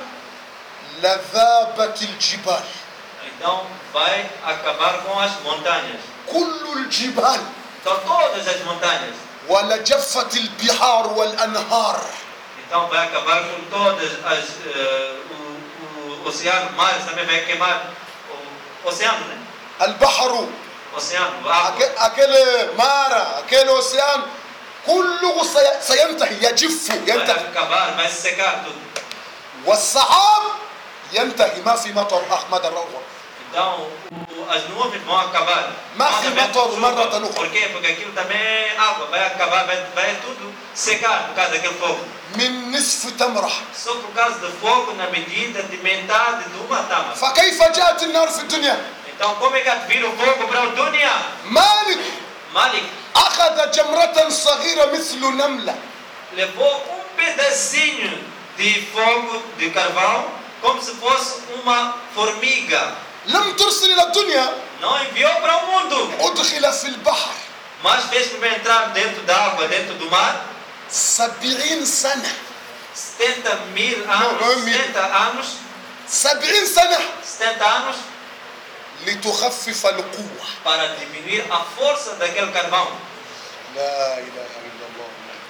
لذابت الجبال. então vai acabar com as montanhas. كل الجبال Então todas as montanhas. ولجفت البحار والأنهار. Então vai acabar com todas as o oceano, mares também vai queimar o oceano, né? البحر Oceano, água. أكل مارا أكل أوسيان كله سينتهي يجف Vai ينتهي. acabar, vai secar tudo. والسحاب ينتهي ما في مطر أحمد الروضة. Então as nuvens vão acabar. ما Não في haver مطر chuva. مرة أخرى. Por quê? Porque aquilo também é água, vai acabar, vai tudo secar por causa daquele fogo. من نصف تمرة. Só por causa do fogo na medida de metade de uma tâmara. فكيف جاءت النار في الدنيا؟ Então como é que vira o fogo para o dunya? مالك Malik أخذ جمرة صغيرة مثل نملة levou pedacinho de fogo, de carvão, como se fosse uma formiga. لم ترسل إلى الدنيا Não enviou para o mundo, أدخل في البحر mas fez para entrar dentro da água, dentro do mar. 70 سنة 70.000 Não, anos, não é mil. 70 anos, 70 سنة 70 anos, لتخفف القوة. para diminuir a força daquele carvão. لا إله إلا الله.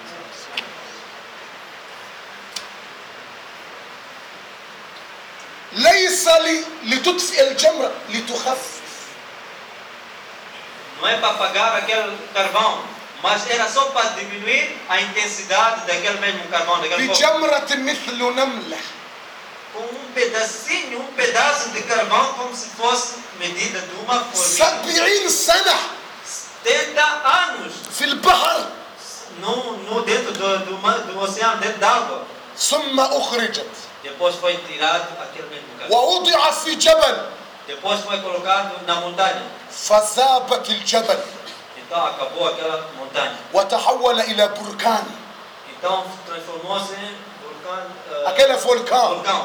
ليس لتطفئ الجمرة لتخفف. Não é para apagar aquele carvão, mas era só para diminuir a intensidade daquele mesmo carvão, daquele fogo. بجمرة مثل نملة. Com um pedaço de carvão, como se fosse medida de uma formiga. 70 سنة 70 anos في البحر no dentro do oceano, dentro d'água. ثم أخرجت Depois foi tirado aquele mesmo carvão. ووضع في جبل Depois foi colocado na montanha. فذابت الجبل Então acabou aquela montanha. وتحول إلى بركان. Então transformou-se em vulcão. أكل فولكان Vulcão.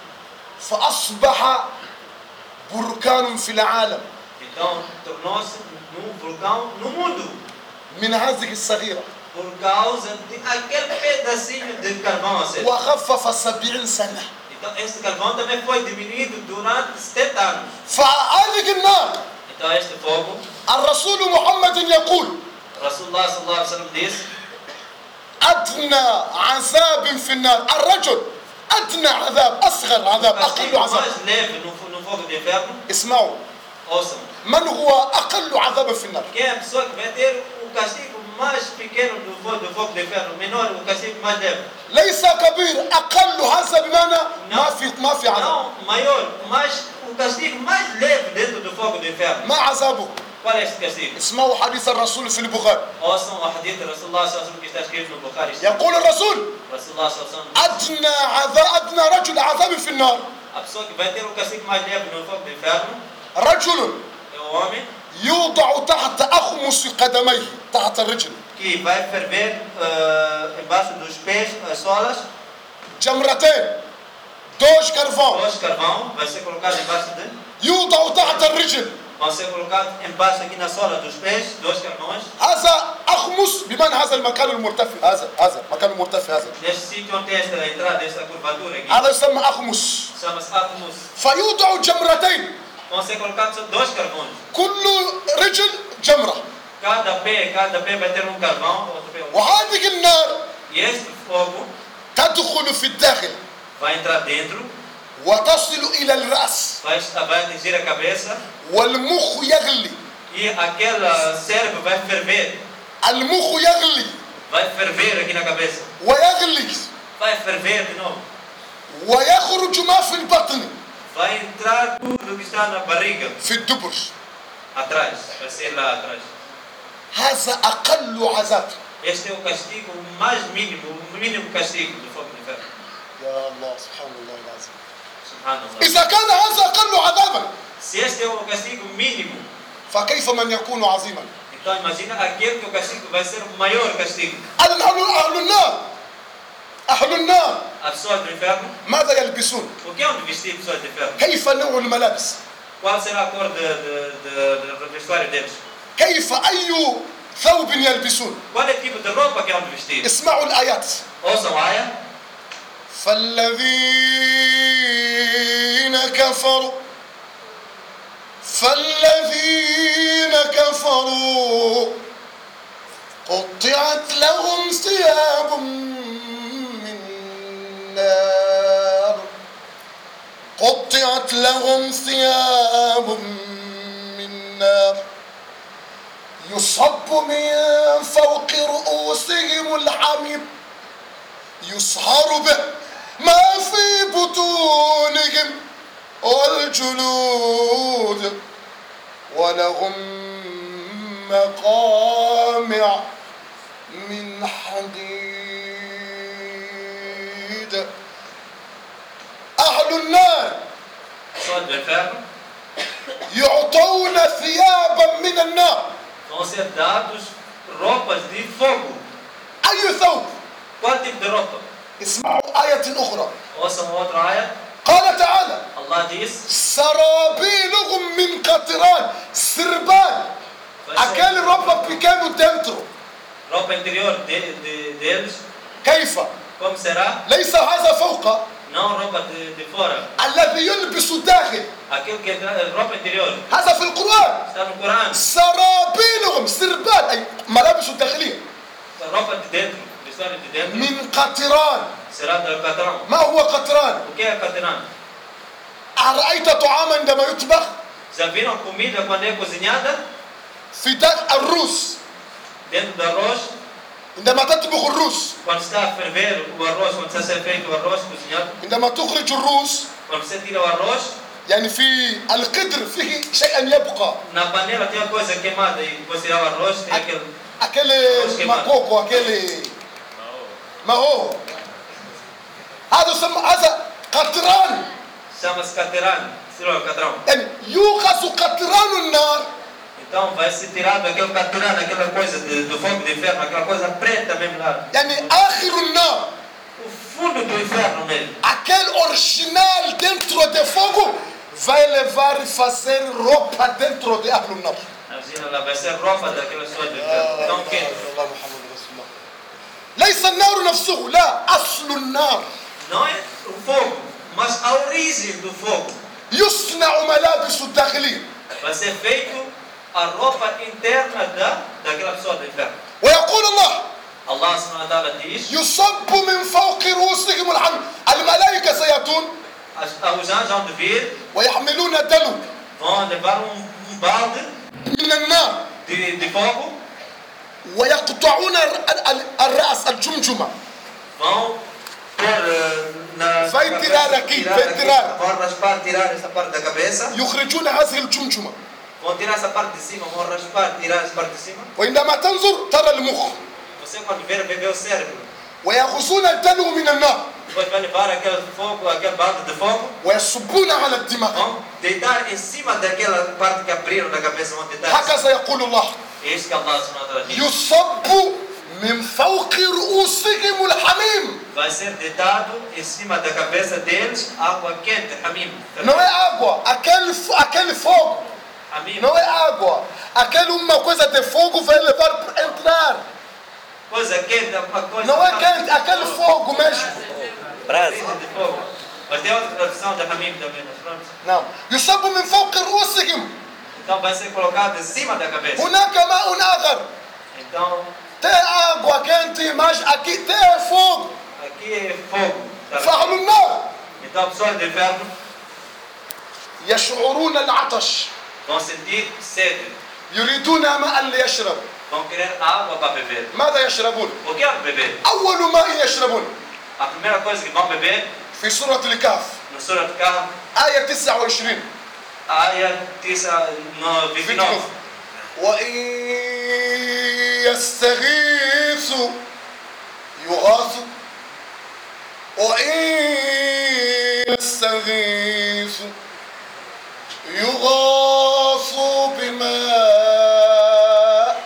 فأصبح بركان في العالم Então tornou-se um vulcão no mundo. من هذه الصغيرة. Por causa de aquele pedacinho de carvão aceso. وخفف 70 سنة. Então este carvão também foi diminuído durante 70 anos. فهذه النار Então este fogo, الرسول محمد يقول Rasulullah sallallahu alaihi wasallam disse: أدنى عذاب في النار الرجل أدنى عذاب أصغر عذاب أقل عذاب. mais leve no fogo do inferno. اسمعوا Ouçam. من هو أقل عذاب في النار؟ Quem é a pessoa que vai ter o castigo mais pequeno do fogo do inferno, menor, o castigo mais leve? ليس كبير أقل هذا بمعنى ما في عذاب. Não, maior, mas o castigo mais leve dentro do fogo do inferno. ما عذابه؟ Qual é este castigo? اسمعوا حديث الرسول في البخاري. Ouçam o hadith de Rasulullah sallallahu alaihi wasallam que está escrito no Bukhari. يقول الرسول Rasulullah sallallahu alaihi wasallam, أدنى أدنى رجل عذاب في النار a pessoa que vai ter o castigo mais leve no fogo do inferno رجل é o homem يوضع تحت أخمص قدميه تحت الرجل que vai ferver embaixo dos pés, as solas, جمرتين دوش كرفان dois carvão, vai ser colocado embaixo de, يوضع تحت الرجل. vão ser colocados embaixo aqui na sola dos pés, dois carvões. هذا أخمص بمعنى هذا المكان المرتفع. هذا مكان مرتفع هذا. Neste sítio onde tem esta entrada, esta curvatura aqui, هذا يسمى أخمص. chama-se Atmos. فيوضع جمرتين Vão ser colocados dois carvões. كل رجل جمرة. Cada pé vai ter um carvão, outro pé. وهذه النار E este fogo تدخل في الداخل vai entrar dentro, وتصل إلى الرأس vai atingir a cabeça والمخ يغلي. e aquele cérebro vai ferver. المخ يغلي Vai ferver aqui na cabeça. ويغلي Vai ferver de novo. ويخرج ما في البطن Vai entrar tudo que está na barriga, في الدبر. atrás, vai ser lá atrás. هذا أقل عذاب. Este é o castigo mais mínimo, o mínimo castigo do fogo do inferno. يا الله سبحان الله العظيم. Subhanallah. إذا كان هذا أقل عذابا Se este é o castigo mínimo, فكيف من يكون عظيما؟ então imagina aquele que o castigo vai ser o maior castigo. أهل النار أهل النار As pessoas do inferno, ماذا يلبسون؟ o que é onde vestir pessoas do inferno? كيف نوع الملابس؟ Qual será a cor do vestuário deles? كيف أي ثوب يلبسون؟ Qual é o tipo de roupa que é onde vestir? اسمعوا الآيات. Ouçam a aia. فالذين كفروا قطعت لهم ثياب من نار قطعت لهم ثياب من نار يصب من فوق رؤوسهم الحميم يصهر به ما في بطونهم والجلود ولهم مقامع من حديد. أهل النار Pessoas do inferno يعطون ثيابا من النار. vão ser dados roupas de fogo. أي ثوب؟ Qual tipo de roupa? اسمعوا آية أخرى. Ouçam outra aia. قال تعالى Allah diz: سرابيلهم من قطران. سربان aquele roupa pequeno dentro. roupa interior deles. كيف؟ Como será? ليس هذا فوق Não roupa de fora. الذي يلبس داخل. Aquilo que é roupa interior. هذا في القرآن. Está no Corão. سرابيلهم سربان أي ملابس الداخلية A roupa de dentro, de história de dentro, من قطران. será do catrão. ما هو قطران؟ O que é catrão? أرأيت طعاما عندما يطبخ Já viram comida quando é cozinhada? في داخل الروس؟ Dentro do arroz, عندما تطبخ الروس quando está a ferver o arroz, quando está a ser feito o arroz cozinhado, عندما تخرج الروس quando você tira o arroz, يعني في القدر فيه شيئا يبقى na panela tem a coisa queimada e você tirar o arroz, tem aquele. aquele macoco aquele ما هو هذا يسمى هذا قطران. Chama-se caterano, tirou o catrão. يعني يوقظ قطران النار Então vai se tirar daquele caterano, aquela coisa do fogo do inferno, aquela coisa preta mesmo lá. يعني آخر النار O fundo do inferno mesmo. aquele original dentro de fogo vai levar e fazer roupa dentro de أهل النار. Imagina lá, vai ser roupa daquelas pessoas do inferno. Tão quente. الله محمد رسول الله. ليس النار نفسه لا أصل النار. Não é o fogo, mas a origem do fogo. يصنع ملابس الداخلية Vai ser feito a roupa interna daquela pessoa do inferno. ويقول الله Allah subhanahu wa ta'ala diz: يصب من فوق رؤوسهم الحمل. الملائكة سيأتون os anjos vão vir, ويحملون دلو vão levar balde من النار de fogo, ويقطعون الرأس الجمجمة. vão pôr na. Vai tirar aqui, vai tirar. Vão raspar, tirar essa parte da cabeça, يخرجون هذه الجمجمة vão tirar essa parte de cima, vão raspar, tirar essa parte de cima. وعندما تنظر ترى المخ Você quando ver o cérebro, ويأخذون الدلو من النار depois vai levar aquele fogo, aquele balde de fogo, ويصبون على الدماغ. vão deitar em cima daquela parte que abriram da cabeça, vão deitar. هكذا يقول الله É isso que Allah subhanahu wa ta'ala diz. يصب من فوق رؤوسهم الحميم. Vai ser deitado em cima da cabeça deles água quente, hamim. Não é água, aquele fogo. Hamim. Não é água. Aquele uma coisa de fogo vai levar para entrar. Coisa quente, uma coisa. Não é quente, aquele fogo mesmo. Brasa de fogo. Mas tem outra tradução de hamim também, mas pronto. não. يصب من فوق رؤوسهم. Então vai ser colocado em cima da cabeça. هناك ماء آخر. Então, Tem água quente, mas aqui tem fogo. que é fogo. فأهل النار Então, pessoas do inferno يشعرون العطش vão sentir sede, يريدون ماء ليشرب. vão querer água para beber. ماذا يشربون؟ O que é beber? أول ماء يشربون A primeira coisa que vão beber, في سورة الكهف no Surah Al-Kahf, آية 29 área 29. وإن يستغيثوا يغاثوا وإن يستغيثوا يغاثوا بماء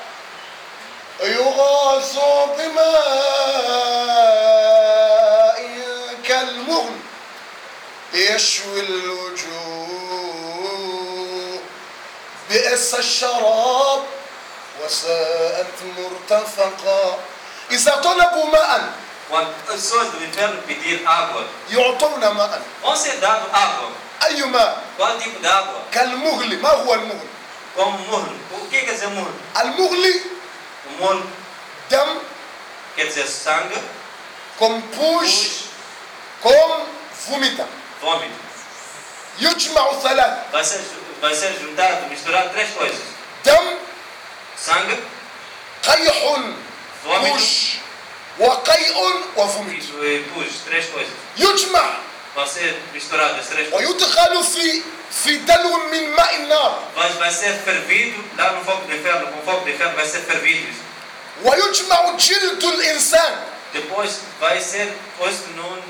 كالمهل يشوي الوجوه بئس الشراب وساءت مرتفقا. إذا طلبوا ماء Quando as pessoas do inferno pedir água, يعطون ماء. vão ser dado água. أي ماء؟ Qual tipo de água? كالمغل. ما هو المغل؟ Como murro. O que quer dizer murro? المغل O murro دم quer dizer sangue, كم بوش pus, كم فوميتا. vômito. يجمع ثلاث: Vai ser juntado, misturado três coisas. دم Sangue, قيح vômito بوش وقيء وفوميت. e pus. Três coisas. يجمع Vão ser misturadas três coisas. ويدخل في دلو من ماء النار Vai ser fervido, lá no fogo do inferno, com o fogo do inferno vai ser fervido isso. ويجمع جلد الإنسان. Depois vai ser posto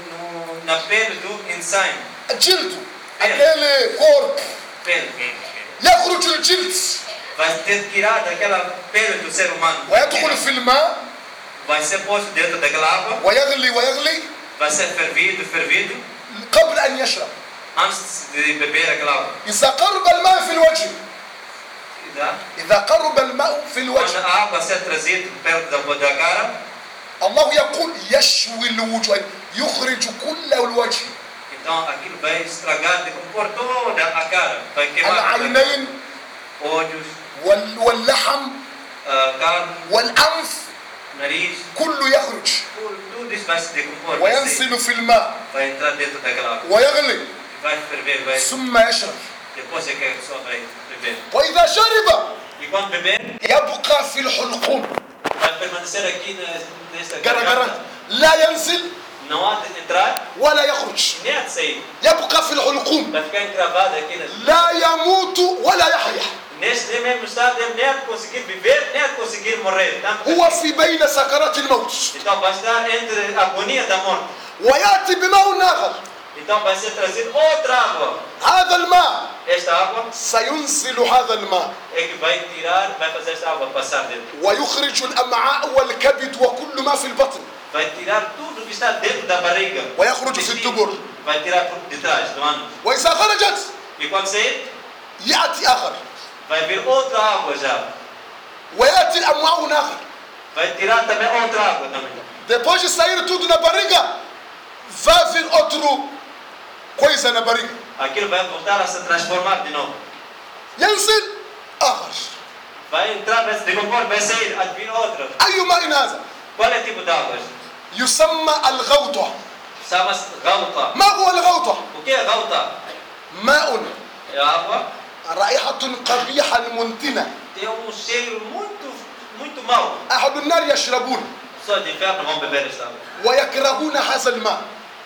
na pele do insano. جلده aquele corpo Pele. يخرج الجلد Vai ter tirado aquela pele do ser humano. ويدخل في الماء Vai ser posto dentro daquela água. ويغلي Vai ser fervido. قبل أن يشرب. Antes de beber aquela água. إذا قرب الماء في الوجه Tá? إذا قرب الماء في Quando الوجه a água ser trazida perto da cara, الله يقول يشوي الوجه يخرج كل الوجه então aquilo vai estragar, decompor toda a cara. Vai queimar العينين olhos, واللحم carne, والأنف nariz, كله يخرج tudo isso vai se decompor. وينزل في الماء Vai entrar dentro daquela água. ويغلي Vai ferver, vai. ثم يشرب. Depois é que a pessoa vai beber. وإذا شرب E quando beber, يبقى في الحلقوم vai permanecer aqui nesta قرقرة garganta. لا ينزل Não há de entrar, ولا يخرج nem há de sair. يبقى في الحلقوم Vai ficar encravado aqui nesse. لا يموت ولا يحيا. Neste mesmo estado, ele nem há de conseguir viver, nem há de conseguir morrer. هو في بين سكرات الموت Então vai estar entre a agonia da morte. ويأتي بماء آخر. Então vai ser trazido outra água. هذا الماء Esta água سينزل هذا الماء é que vai tirar, vai fazer esta água passar dentro. ويخرج الأمعاء والكبد وكل ما في البطن Vai tirar tudo que está dentro da barriga. ويخرج في الدبر. Vai tirar por detrás do ano. وإذا خرجت E quando sair, يأتي آخر vai vir outra água já. ويأتي الأمعاء آخر. Vai tirar também outra água também. Depois de sair tudo na barriga, vai vir outro coisa na barriga. Aquilo vai voltar a se transformar de novo. ينزل آخر. Vai entrar, vai se decompor, vai sair, vai vir outra. أي ماء هذا؟ Qual é o tipo de água? يسمى الغوطة. Chama-se gauta. ما هو الغوطة؟ O que é gauta? ماء É água, رائحة قبيحة منتنة. tem cheiro muito mau. أهل النار يشربون Pessoas de inferno vão beber esta água. ويكرهون هذا الماء.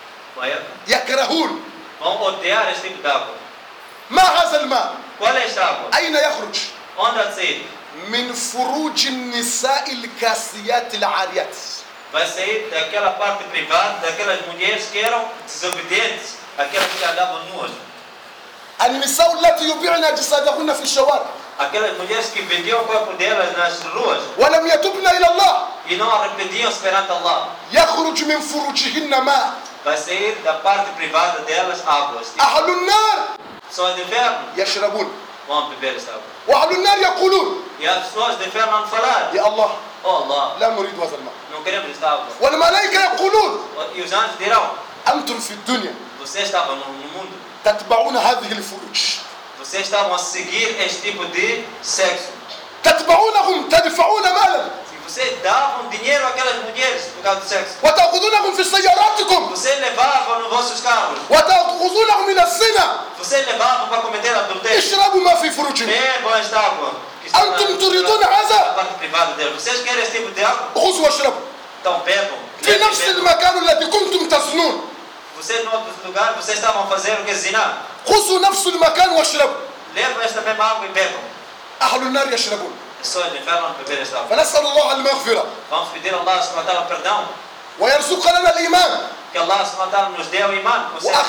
يكرهون. Vão odiar este tipo de água. ما هذا الماء؟ Qual é esta água? أين يخرج؟ Onde há de sair? من فروج النساء الكاسيات العاريات. Vai sair daquela parte privada, daquelas mulheres que eram desobedientes, aquelas que andavam nuas. النساء التي يبيعن أجسادهن في الشوارع Aquelas mulheres que vendiam o corpo delas nas ruas ولم يتبن إلى الله e não arrependiam-se perante Allah. يخرج من فروجهن ماء. Vai sair da parte privada delas águas. أهل النار Pessoas de inferno يشربون vão beber esta água. وأهل النار يقولون E as pessoas de inferno vão falar: يا الله Oh Allah, لا نريد هذا الماء. não queremos esta água. والملائكة يقولون E os anjos dirão: أنتم في الدنيا Vocês estavam no mundo, تتبعون هذه الفروج vocês estavam a seguir este tipo de sexo. تتبعونهم تدفعون مالا Se Vocês davam dinheiro àquelas mulheres por causa do sexo. وتأخذونهم في سياراتكم Vocês levavam nos vossos carros. وتأخذونهم إلى الزنا. Vocês levavam para cometer adultério. اشربوا ما في فروجهم. Bebam esta água. Que está أنتم تريدون na هذا؟ parte privada dele. Vocês querem esse tipo de água? خذوا واشربوا. Então bebam. في نفس المكان الذي كنتم تزنون. Vocês no outro lugar, vocês estavam fazendo o que zina. خذوا نفس المكان واشربوا. Levam esta mesma água e bebam. أهل النار يشربون. Pessoas do inferno beber esta água. فنسأل الله المغفرة Vamos pedir a Allah subhanahu wa ta'ala perdão. ويرزقنا الإيمان. Que Allah subhanahu wa ta'ala nos dê o imã.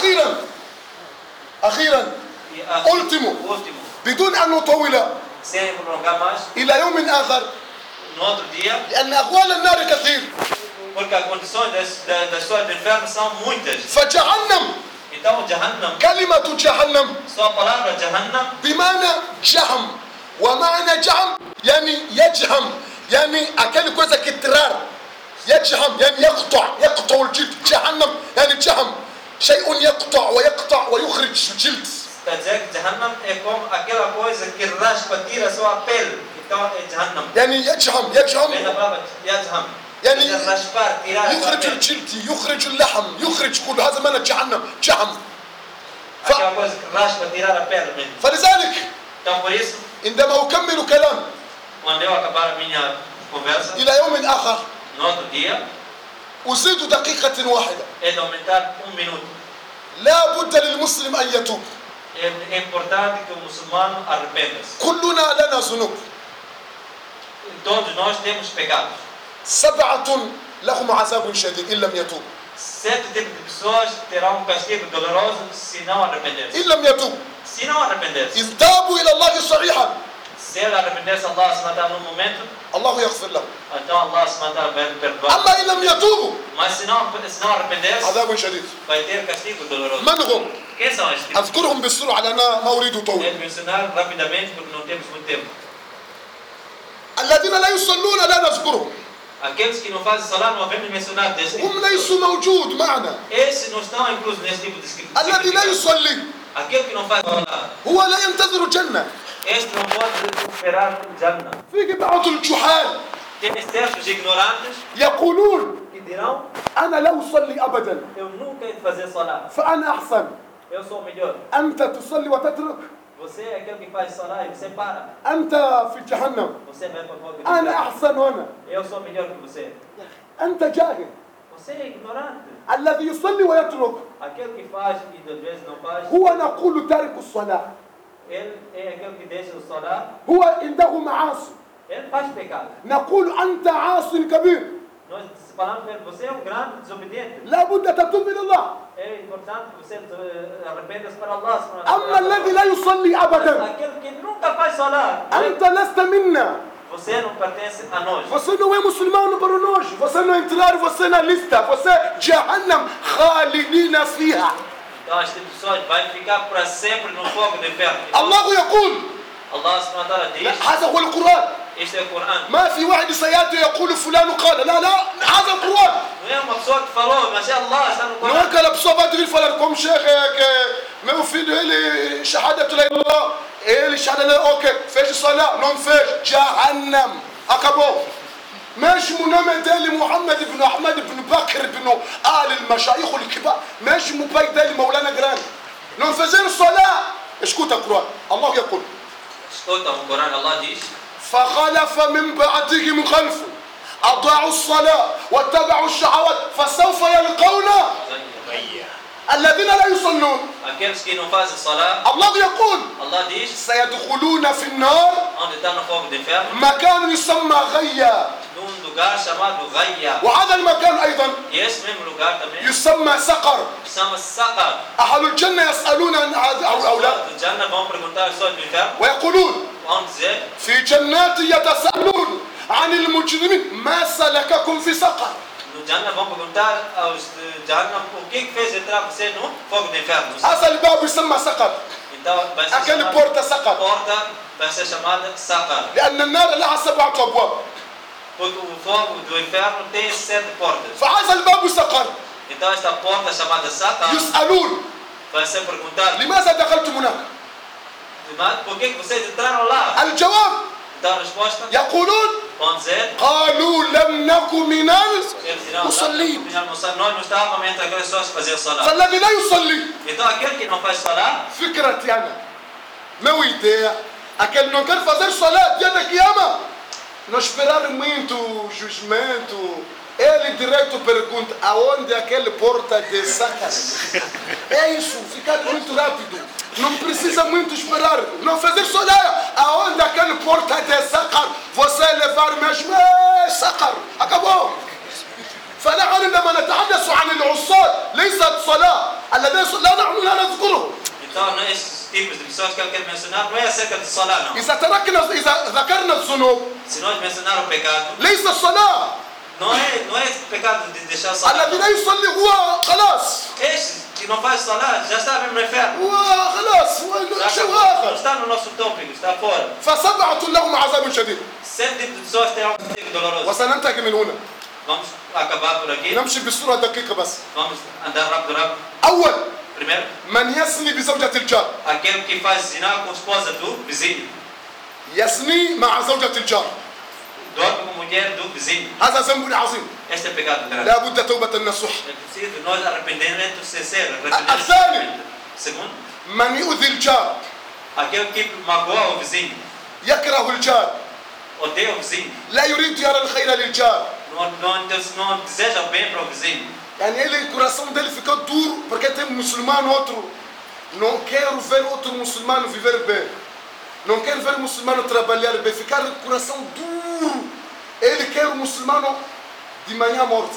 وأخيرا Último. بدون أن نطول Sem prolongar mais. إلى يوم آخر No outro dia. لأن أهوال النار كثير. Porque as condições das pessoas do inferno são muitas. فجهنم Então Jahannam. كلمة جهنم Só a palavra Jahannam. بمعنى جهم ومعنى جهم يعني يجهم يعني أكل كويسة كترار يجهم يعني يقطع الجلد جهنم يعني جهم شيء يقطع ويخرج الجلد. Quer dizer que Jahannam é como aquela coisa que raspa, tira a sua pele. Então é Jahannam. يعني يجهم Vem da palavra Yajham. يعني raspar, tirar a sua يخرج pele. الجلد يخرج اللحم يخرج كل هذا معنى جهنم جهم. Aquela coisa que raspa, tirar a pele mesmo. فلذلك Então por isso, عندما أكمل كلام quando eu acabar a minha conversa, إلى يوم آخر no outro dia, أزيد دقيقة واحدة. é de aumentar 1 minuto. لا بد للمسلم أن يتوب. É importante que o muçulmano arrependa-se. كلنا لنا ذنوب. Todos nós temos pecados. 7 لهم عذاب شديد إن لم يتوبوا. 7 tipos de pessoas terão um castigo doloroso se não arrepender-se. إن لم يتوبوا. Se não arrepender-se. إن تابوا إلى الله صحيحا Se ele arrepender-se a Allah subhanahu wa ta'ala no momento, الله يغفر له. então Allah subhanahu wa ta'ala vai perdoar. أما إن لم يتوبوا Mas se não arrepender-se, عذاب شديد. vai ter castigo doloroso. من هم؟ Quem são estes? أذكرهم بالسرعة لأن ما أريد Vou طول. mencionar rapidamente porque não temos muito tempo. الذين لا يصلون لا نذكرهم. Aqueles que não fazem salat não havemos mencionado deste tipo. هم ليسوا موجود معنا. Esses não estão inclusos nesse tipo de escritura. الذي لا يصلي Aquele que não faz salat, هو لا ينتظر الجنة. este não pode esperar Jannah. في بعض الجحال Tem certos ignorantes يقولون que dirão: أنا لا أصلي أبدا eu nunca hei de fazer salat. فأنا أحسن. Eu sou o melhor. أنت تصلي وتترك. Você é aquele que faz salat e você para. أنت في جهنم. Você vai para o fogo de أنا inferno. أحسن وأنا. Eu sou melhor que você. أنت جاهل. Você é ignorante. الذي يصلي ويترك Aquele que faz e às vezes não faz, هو نقول تارك الصلاة. ele é aquele que deixa o salat. هو عنده معاصي. Ele faz pecado. نقول أنت عاص كبير. Nós falamos para ele: você é um grande desobediente. لا بد تتوب إلى الله. É importante que você arrependa-se para Allah. أما الذي لا يصلي أبدا Aquele que nunca faz salat, أنت لست منا. você não pertence a nós. Você não é muçulmano para nós. Você não entrar, você na lista. Você جهنم خالدين فيها. Então as pessoas vai ficar para sempre no fogo do inferno. الله يقول Allah subhanahu wa ta'ala diz, هذا هو القرآن. este é o Corão. ما في واحد سيأتي يقول فلان قال لا هذا القرآن. Não é uma pessoa que falou, mas é Allah, está no Não Corão. é aquela pessoa vai dizer falar como meu filho ele شهادة لا إله إلا الله ele شهادة لا ok fez صلاة não fez جهنم acabou. mesmo o nome dele محمد بن أحمد بن بكر بن آل المشايخ الكبار mesmo o pai dele مولانا grande não fizeram صلاة. escuta o Corão. Allah يقول Escuta o Corão, Allah diz, فخلف من بعدهم خلف أضاعوا الصلاة واتبعوا الشهوات فسوف يلقون الذين لا يصلون. aqueles que não fazem salat, الله يقول Allah diz, سيدخلون في النار onde está no fogo do inferno, مكان يسمى غيا. num lugar chamado Ghayya. وهذا المكان أيضا E esse mesmo lugar também يسمى سقر. chama-se Saqar. أهل الجنة يسألون عن هذا Os أولاد pessoas do Jannah vão perguntar aos pessoas do inferno, ويقولون vão dizer, في جنات يتساءلون عن المجرمين ما سلككم في سقر. no Jannah vão perguntar aos de Jannah o que fez entrar você no fogo do inferno. هذا الباب يسمى سقر. Então vai ser أكل chamada, بورتا a سقر porta vai ser chamada Saqar. لأن النار لها 7 أبواب. Porque o fogo do inferno tem 7 portas. فهذا الباب سقر. Então esta porta chamada Saqar يسألون vai ser perguntada, لماذا دخلتم هناك؟ por que vocês entraram lá? الجواب Então a resposta, يقولون Ponto Z. قالوا لم نكن من Eles dirão, المصلين. nós não estávamos entre aquelas pessoas que faziam salah. فالذي لا يصلي Então aquele que não faz salah, فكرتي أنا meu ideia aquele não quer fazer salat dia da Kiyama não esperar muito julgamento. Ele direto pergunta aonde aquele porta de sacas. É isso, ficar muito rápido. Não precisa muito esperar. Não fazer salat. Aonde aquele porta de sacas você levar mesmo sacas. Acabou. فنحن عندما نتحدث عن العصاة ليست صلاة الذين لا نحن لا نذكره. então esses tipos de pessoas que ele quer mencionar não é acerca de salah, não. إذا ذكرنا الذنوب Se nós mencionar o pecado, ليس الصلاة. não é pecado de deixar salah. الذي لا يصلي هو خلاص. Este que não faz salah já está mesmo no inferno. هو خلاص هو شيء Não آخر. está no nosso tópico, está fora. فسبعة لهم عذاب شديد. 7 tipos de pessoas têm um castigo doloroso. وسننتهي من هنا. Vamos acabar por aqui. نمشي بصورة دقيقة بس. Vamos andar rápido. أول Primeiro, من يسني بزوجة الجار. aquele que faz zina com a esposa do vizinho. يسني مع زوجة الجار. Dorme com a mulher do vizinho. هذا ذنب عظيم. Este é pecado grave. لا بد توبة النصوح. É preciso nós arrependimento sincero. الثاني Segundo, من يؤذي الجار aquele que magoa o vizinho. يكره الجار Odeia o vizinho. لا يريد يرى الخير للجار. Não deseja bem para o vizinho. يعني ele o coração dele ficou duro porque tem um muçulmano outro. Não quero ver outro muçulmano viver bem. Não quero ver o muçulmano trabalhar bem. Ficar com o coração duro. Ele quer o muçulmano de manhã morte.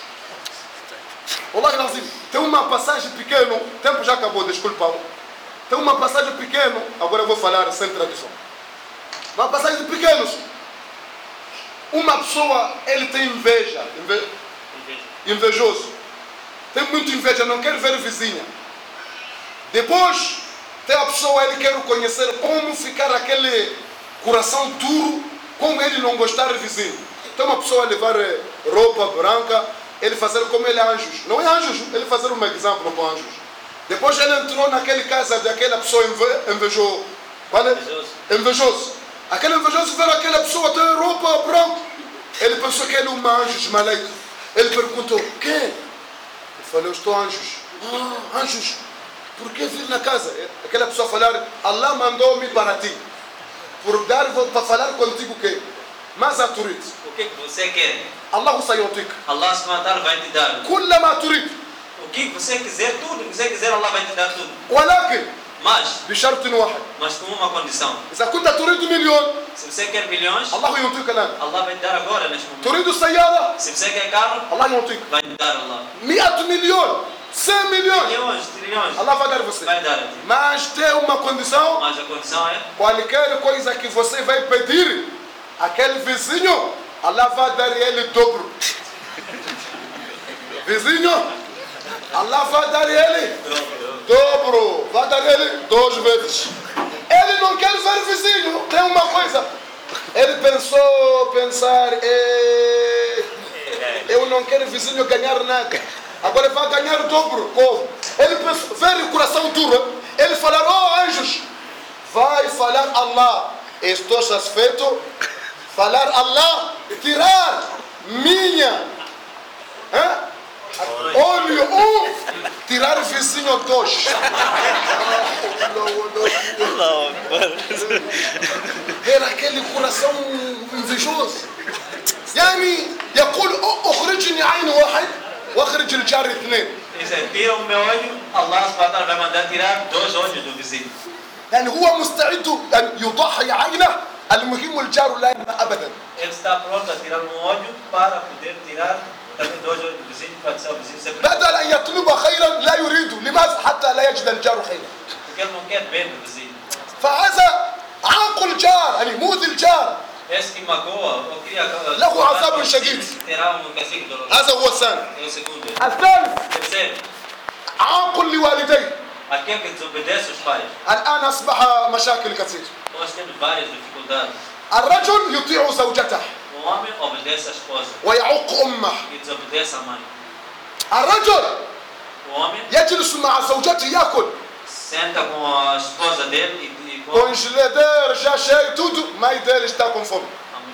Olá, Lazim. Tem uma passagem pequena. O tempo já acabou, desculpa. Tem uma passagem pequena. Agora eu vou falar sem tradução. Uma passagem de pequenos. Uma pessoa, ele tem inveja. Invejoso. Tem muita inveja, não quer ver a vizinha. Depois, tem a pessoa, ele quer conhecer como ficar aquele coração duro, como ele não gostar do vizinho. Tem uma pessoa a levar roupa branca, ele fazer como ele é anjos. Não é anjos, ele fazer um exemplo com anjos. Depois ele entrou naquele casa daquela pessoa invejoso. Vale? Invejoso. Aquele invejoso ver aquela pessoa tem roupa branca. Ele pensou que ele é um anjo, malaika. Ele perguntou, quem? Ele falou, eu estou anjos. Ah, anjos. Por que vir na casa? Aquela pessoa falar, Allah mandou-me para ti. Por dar, para falar contigo o quê? Mas a turid. O que você quer? Allah sayotik. Allah subhanahu vai te dar. Kullama turid. O que você quiser, tudo que você quiser, Allah vai te dar tudo. ولكن Mas بشرط واحد. Mas com uma condição. إذا كنت تريد مليون Se você quer milhões, الله يعطيك الآن. Allah vai te dar agora neste momento. تريد سيارة Se você quer carro, الله يعطيك. vai te dar Allah. 100 مليون 100 مليون Milhões, trilhões, Allah vai dar você. vai dar a ti. Mas tem uma condição. Mas a condição é, Qualquer coisa que você vai pedir, aquele vizinho, Allah vai dar ele dobro. Vizinho, Allah vai dar ele dobro. Vai dar ele 2 vezes. Ele não quer ver vizinho. Tem uma coisa. Ele pensar, eu não quero vizinho ganhar nada. Agora vai ganhar o dobro. Como? Ele pensou, ver o coração duro. Ele falar, oh anjos, vai falar Allah, estou satisfeito. Falar Allah, tirar minha olho tirar o vizinho 2. Ver aquele coração invejoso. يعني يقول اخرجني عين واحد واخرج الجار 2. tira o meu olho, Allah subhanahu vai mandar tirar 2 olhos do vizinho. يعني هو مستعد ان يضحي عينه. المهم الجار لا ينام ابدا. Ele está pronto a tirar um olho para poder tirar também 2 olhos do vizinho para ser o vizinho sempre. بدل ان يطلب خيرا لا يريد. لماذا؟ حتى لا يجد الجار خيرا. Porque ele não quer bem do vizinho. فهذا عاق الجار يعني مؤذي الجار. Esse que magoa ou cria له عذاب شديد. terá castigo doloroso. هذا هو الثاني. É o segundo. الثالث Terceiro, عاق لوالديه. aquele que desobedece os pais. الآن أصبح مشاكل كثير. Nós temos várias dificuldades. الرجل يطيع زوجته O homem obedece a esposa ويعق أمه. e desobedece a mãe. الرجل O homem يجلس مع زوجته يأكل. senta com a esposa dele e come. Congelador já cheio tudo, mas dele está com fome. A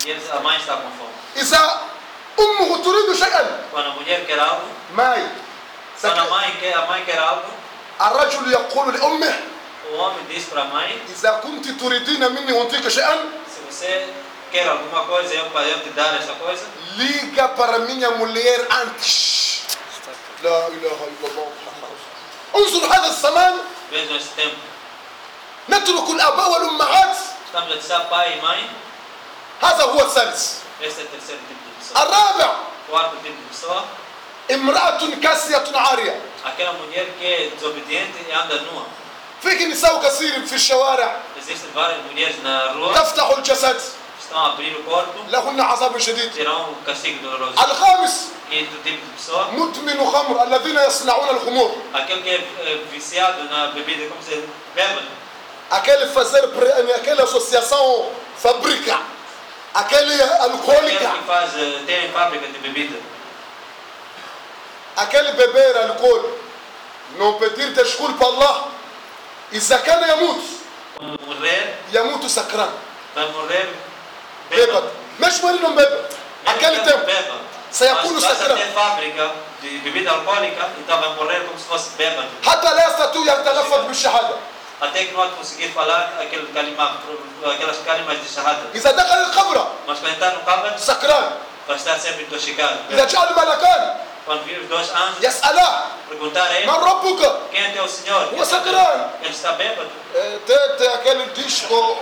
a mãe está com fome. إذا أمه تريد شيئا Quando a mulher quer algo, ماي quando a mãe quer algo, الرجل يقول لأمه o homem diz para a mãe: إذا كنت تريدين مني أعطيك شيئا se você quer alguma coisa, eu te dar essa coisa, liga para minha mulher antes. لا إله إلا الله محمد. انظر هذا الزمان veja esse tempo. نترك الآباء والأمهات. Estamos a deixar pai e mãe. هذا هو الثالث. Esse é o terceiro tipo de pessoa. الرابع Quarto tipo de pessoa, امرأة كاسية عارية. aquela mulher que é desobediente e anda nua. فيك نساء كثير في الشوارع Existem várias mulheres na rua, تفتح الجسد estão a abrir o corpo, لهن عذاب شديد. terão um castigo doloroso. الخامس Quinto tipo de pessoa, مدمن خمر الذين يصنعون الخمور. aquele que é viciado na bebida, como se bêbado. aquele fazer aquela associação fabrica aquele Aquele alcoólica que faz, tem fábrica de bebida. aquele beber álcool não pedir desculpa a Allah إذا كان يموت Quando morrer, يموت سكران vai morrer بيبد bêbado. مش مريض بيبد aquele Mesmo tempo bêbado. سيكون Mas basta سكران ter fábrica de bebida alcoólica, então vai morrer como se fosse bêbado. حتى لا يستطيع يتلفظ بالشهادة. Até que não vai conseguir falar aquelas kalimas de shahada. إذا دخل القبر Mas quando entrar no cabra, سكران. vai estar sempre intoxicado. إذا جاء الملكان Quando vir os dois anjos, يسألاه perguntar a ele: من ربك؟ quem é teu senhor? هو سكران. Ele está bêbado. تيت aquele disco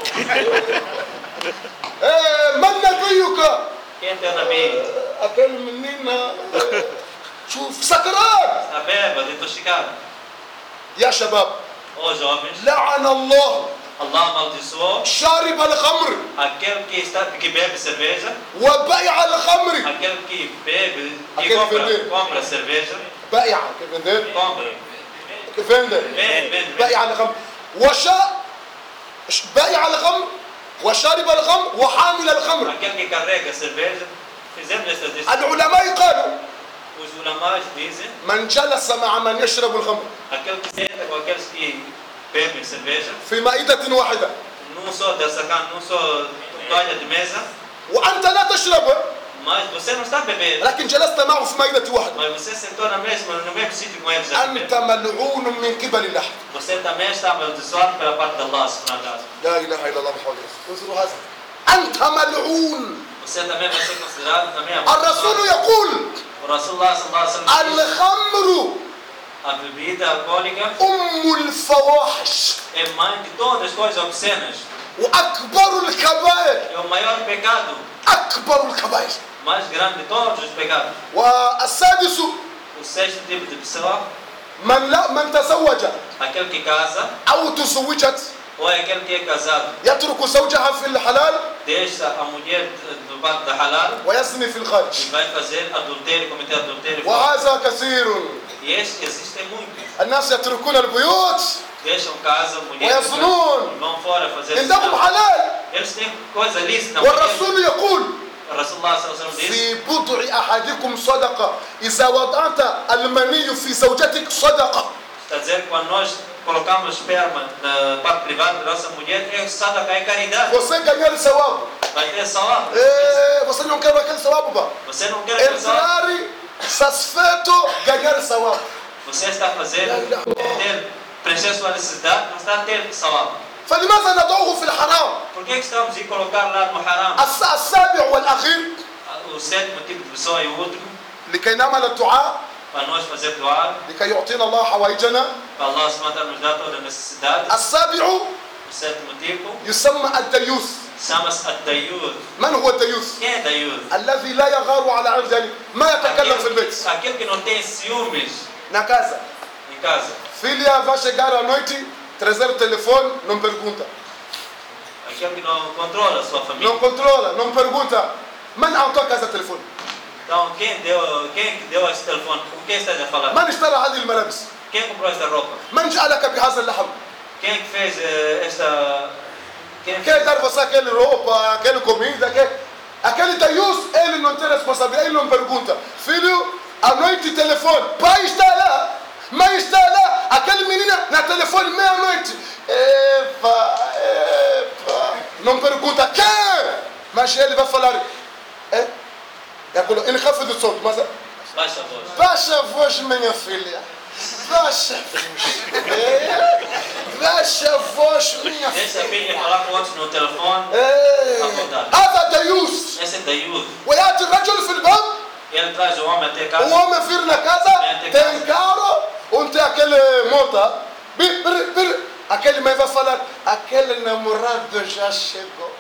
من نبيك؟ Quem é teu nabi? aquele menino شوف سكران. Está bêbado, intoxicado. يا شباب Ó jovens, لعن الله Allah amaldiçoou شارب الخمر aquele que bebe cerveja, وبائع الخمر. aquele que bebe, que Aquele compra cerveja, بائع كيف vender compra, كيف vender vende. بائع الخمر بائع الخمر وشارب الخمر وحامل الخمر. Aquele que carrega cerveja, fizemos essas listas. العلماء قالوا Os ulamás dizem, من جلس مع من يشرب الخمر aquele que senta com aqueles que bebem cerveja, في مائدة واحدة num só dessacão, num só toalha de mesa, وأنت لا تشرب mas você não está bebendo, لكن جلست معه في مائدة واحدة mas você sentou no mesmo sítio com eles a أنت beber. ملعون من قبل الله. Você também está amaldiçoado pela parte de Allah subhanahu wa ta'ala. لا إله إلا الله محمد رسول الله. أنت ملعون. Você também vai ser considerado também الرسول amaldiçoado. يقول O Rasulullah sallallahu alaihi wasallam diz, الخمر a bebida alcoólica الفواحش é mãe de todas as coisas obscenas. وأكبر الكبائر. É o maior pecado, أكبر الكبائر. mais grande de todos os pecados. والسادس O sexto tipo de pessoa, من تزوج aquele que casa, أو تزوجت ou é aquele que é casado, يترك زوجها في الحلال deixa a mulher do parte da halal ويزني في الخارج. e vai fazer adultério, cometer adultério. وهذا كثير. E esses existem muitos. الناس يتركون البيوت Deixam casa, mulheres, ويزنون vão fora fazer عندهم zina. حلال. Eles têm coisa lícita. والرسول يقول Rasulullah sallallahu alaihi wasallam diz, في بضع أحدكم صدقة إذا وضعت المني في زوجتك صدقة. está a dizer que quando nós colocamos esperma na parte privada da nossa mulher, é sadaqa, é caridade. você ganhar ثواب. Vai ter sawab. você não quer aquele ثواب بقى. Você não quer aquele sawab. entrar satisfeito ganhar ثواب. Você está fazendo, preencher sua necessidade, não está a ter sawab. فلماذا ندعوه في الحرام؟ Por que estamos a colocar lá no haram? السابع والأخير O sétimo tipo de pessoa e o último, لكي نعمل الدعاء para nós fazer doar, لكي يعطينا الله حوائجنا. para Allah subhanahu wa ta'ala nos dar toda a necessidade. السابع O sétimo tipo, يسمى الديوث. chama-se Ad-Dayud. من هو الديوث؟ Quem é Dayud? الذي لا يغار على عرضه ما يتكلم في البيت. Aquele que não tem ciúmes Na casa. em casa. Filha vai chegar à noite, trazer o telefone, não pergunta. Aquele que não controla a sua família. Não controla, não pergunta. من أعطاك هذا التليفون؟ Então, quem deu esse telefone? Com quem está a falar? من اشترى هذه الملابس؟ Quem comprou esta roupa? من جعلك بهذا اللحم؟ Quem que fez esta... Quem Quem dar você aquele roupa, aquele comida, aquele Deus, ele não tem responsabilidade, ele não pergunta. Filho, à noite telefone, pai está lá, mãe está lá, aquele menino na telefone meia-noite. Epa, não pergunta quem, Mas ele vai falar, ele خفض الصوت ماذا؟ Baixa a voz. Baixa a voz, minha filha. Baixa a voz. Baixa a voz, minha Deixa a filha. filha falar com outros no telefone. هذا ديوس. Esse é Dayud. ويأتي الرجل في الباب. Ele traz o homem até O casa. homem vir na casa, tem carro, tem aquele moto. Aquele mãe vai falar, aquele namorado já chegou.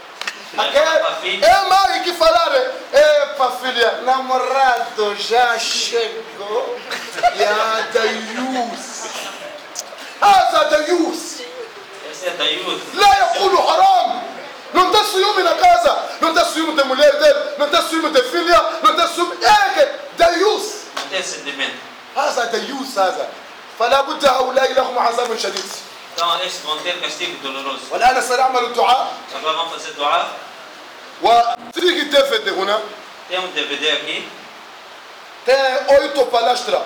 É mãe que falar, epa filha, namorado já chegou. Ya Dayus. هذا ديوس. Esse é Dayud. لا يقول حرام. Não tem ciúme na casa, não tem ciúme da mulher dele, não tem ciúme da filha, não tem ciúme. ديوس. Não tem sentimento. هذا ديوس هذا. فلا بد هؤلاء لهم عذاب شديد. Então estes vão ter castigo doloroso. والآن سنعمل الدعاء Agora vamos fazer dua. وتيجي DVD هنا. Tem DVD aqui. Tem 8 palestras.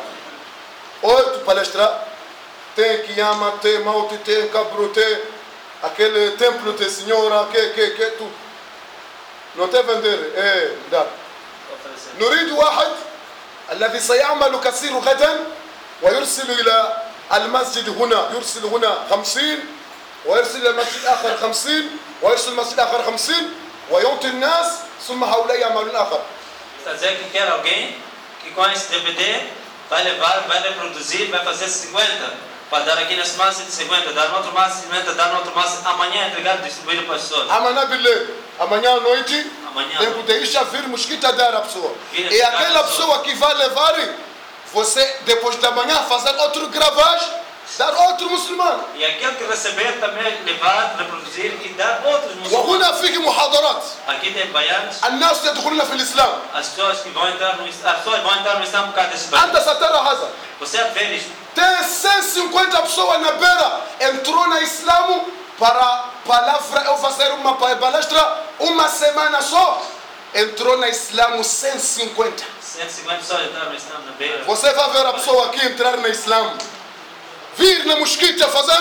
8 palestras. Tem Kiyama, tem Mauti, tem Cabro, tem aquele templo de Senhora, que tudo. Não tem vender. Dá. نريد واحد الذي سيعمل كثير غدا ويرسل إلى المسجد هنا، يرسل هنا 50 ويرسل إلى المسجد الآخر 50 ويرسل المسجد الآخر 50 ويعطي الناس ثم هؤلاء يعملون آخر. Está dizendo que quer alguém que com esse DVD vai levar, vai reproduzir, vai fazer 50. Para dar aqui nesse massa de 50, dar no outro massa de 50, dar no outro massa. Amanhã entregar e distribuir para as pessoas. Amanhã à noite, Amanhã. tempo de Isha, vir mosquita dar a pessoa. E aquela pessoa que vai levar, você depois da manhã fazer outro gravagem, dar outro muçulmano. E aquele que receber também levar, reproduzir e dar outros muçulmanos. وهنا فيه محاضرات. Aqui tem baianos. الناس يدخلون في الإسلام. As pessoas que vão entrar no Islã, as pessoas vão entrar no Islã por causa desse أنت baiano. سترى هذا. Você vê isto. Tem 150 pessoas na beira, entrou no Islamo para palavra, eu fazer uma palestra, uma semana só, entrou no Islamo 150. 150 pessoas entraram no Islã na beira. Você vai ver a pessoa aqui entrar no Islamo, vir na mosquita fazer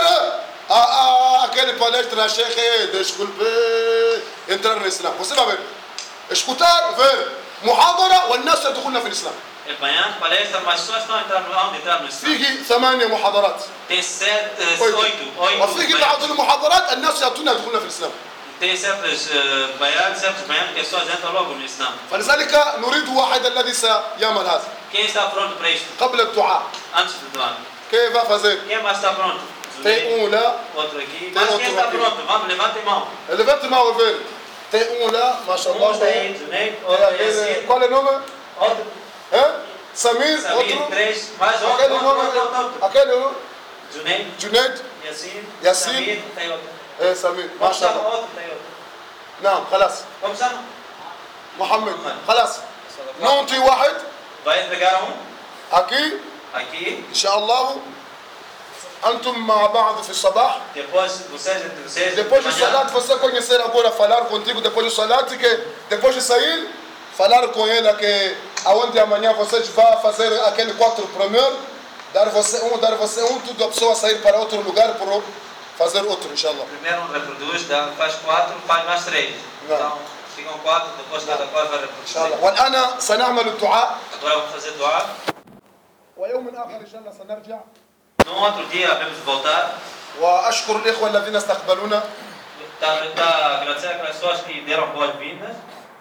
aquele palestra, chefe, desculpe, entrar no Islã. Você vai ver, escutar, ver, muhadara, والناس يدخلون في الإسلام. É baiano, palestra, mas as pessoas estão entrando onde entrar no Islã. فيه 8 محاضرات. Tem 8 وفيه بعض المحاضرات الناس يدخلون في الإسلام. Tem certos baianos que as pessoas entram logo no Islã. فلذلك نريد واحد الذي سيعمل هذا Quem está pronto para isto? قبل الدعاء. Antes do doar. كيف fazer? Quem mais está pronto? Tem lá, Outro aqui. Tem Mas outro quem está aqui. pronto? Vamos, levantem mão. levante mal o ver. Tem lá, ما شاء الله. Está aí, Junaid, outro é assim. Qual é o nome? Outro, Samir, Samir, outro. 3, mais Aquele outro, nome, aquele nome. Junaid, Junaid, Yassin, Yassin. Samir, tem outro. سمير ما Vamos شاء chamar الله. outro, tem outro. نعم خلاص. Vamos chamar. محمد خلاص. نعطي واحد Vai entregar um aqui aqui. إن شاء الله. أنتم مع بعض في الصباح. Depois vocês, entre vocês, Depois do amanhã, salat, você conhecer agora, falar contigo depois do salat, que depois de sair, falar com ele que aonde amanhã vocês vão fazer aquele 4 primeiro, dar você um, tudo a pessoa sair para outro lugar para fazer outro, inshallah. primeiro reproduz, faz 4, faz mais 3. Não. Então, ficam 4, depois cada 4 vai reproduzir. inshallah. والآن سنعمل الدعاء. Agora vamos fazer doar. ويوم آخر إن شاء الله سنرجع. No outro dia vamos voltar. وأشكر الإخوة الذين استقبلونا. Está agradecer aquelas pessoas que deram boas-vindas.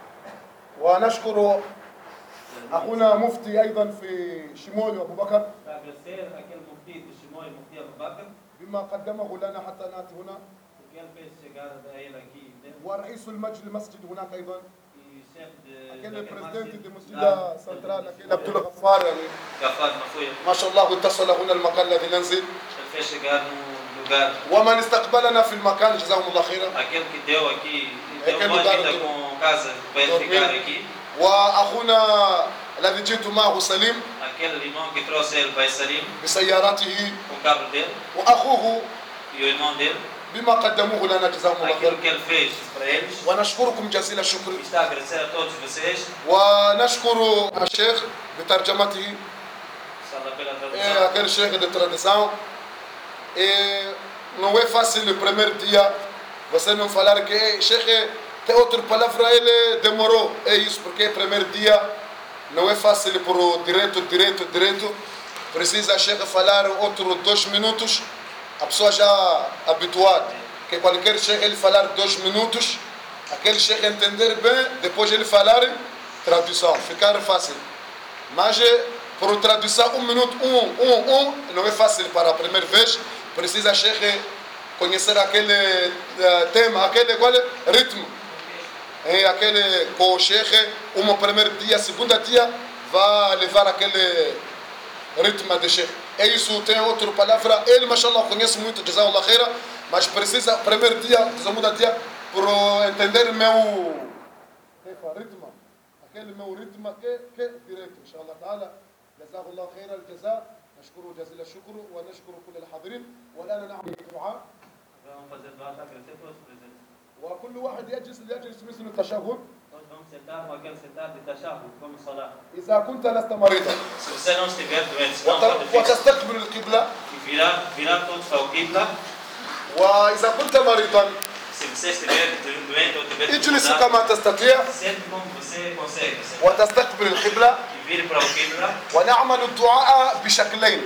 ونشكر أخونا مفتي أيضا في شمول أبو بكر Agradecer aquele mufti de Shimon e mufti Abu Bakr, بما قدمه لنا حتى نأتي هنا. porque ele fez chegar a ele aqui dentro. ورئيس المسجد هناك أيضا. E chefe de aquele presidente de lá, مسجد سنترال aquele عبد الغفار يعني Gafar Mafuia, ما شاء الله اتصل هنا المكان الذي ننزل ele fez chegar no lugar. ومن استقبلنا في المكان جزاهم الله خيرا. Aquele que deu aqui, Aquele deu lugar boa-vinda do- com casa para ele ficar aqui. وأخونا الذي جئت معه سليم Aquele irmão que trouxe ele para Salim, بسيارته com o carro dele, وأخوه e o irmão dele, بما قدموه لنا جزاهم الله aquilo خيرا. que ele fez para eles. ونشكركم جزيل الشكر Está a agradecer a todos vocês, ونشكر الشيخ بترجمته salve pela tradução. aquele chefe de tradição. Não é fácil no primeiro dia você não falar que chefe Tem outra palavra, ele demorou. É isso, porque o primeiro dia não é fácil por direito. Precisa chegar a falar outro 2 minutos. A pessoa já habituada, que qualquer chega ele falar 2 minutos, aquele chega a entender bem, depois ele falar tradução, ficar fácil. Mas por tradução 1 minuto, não é fácil para a primeira vez. Precisa chegar conhecer aquele tema, aquele ritmo. É aquele com o chefe, uma primeiro dia, segunda dia, vai levar aquele ritmo de chefe. É isso, tem outra palavra, ele, mashallah, conhece muito, jazakallah khaira, mas precisa, primeiro dia, segunda dia, por entender meu ritmo, aquele meu ritmo que direito, inshallah ta'ala. jazakallah khaira al-jaza, نشكره جزيل الشكر ونشكر كل الحاضرين والآن نعمل الدعاء وكل واحد يجلس مثل التشهد. إذا كنت لست مريضا وتستقبل القبلة وإذا كنت مريضا اجلس كما تستطيع وتستقبل القبلة ونعمل الدعاء بشكلين.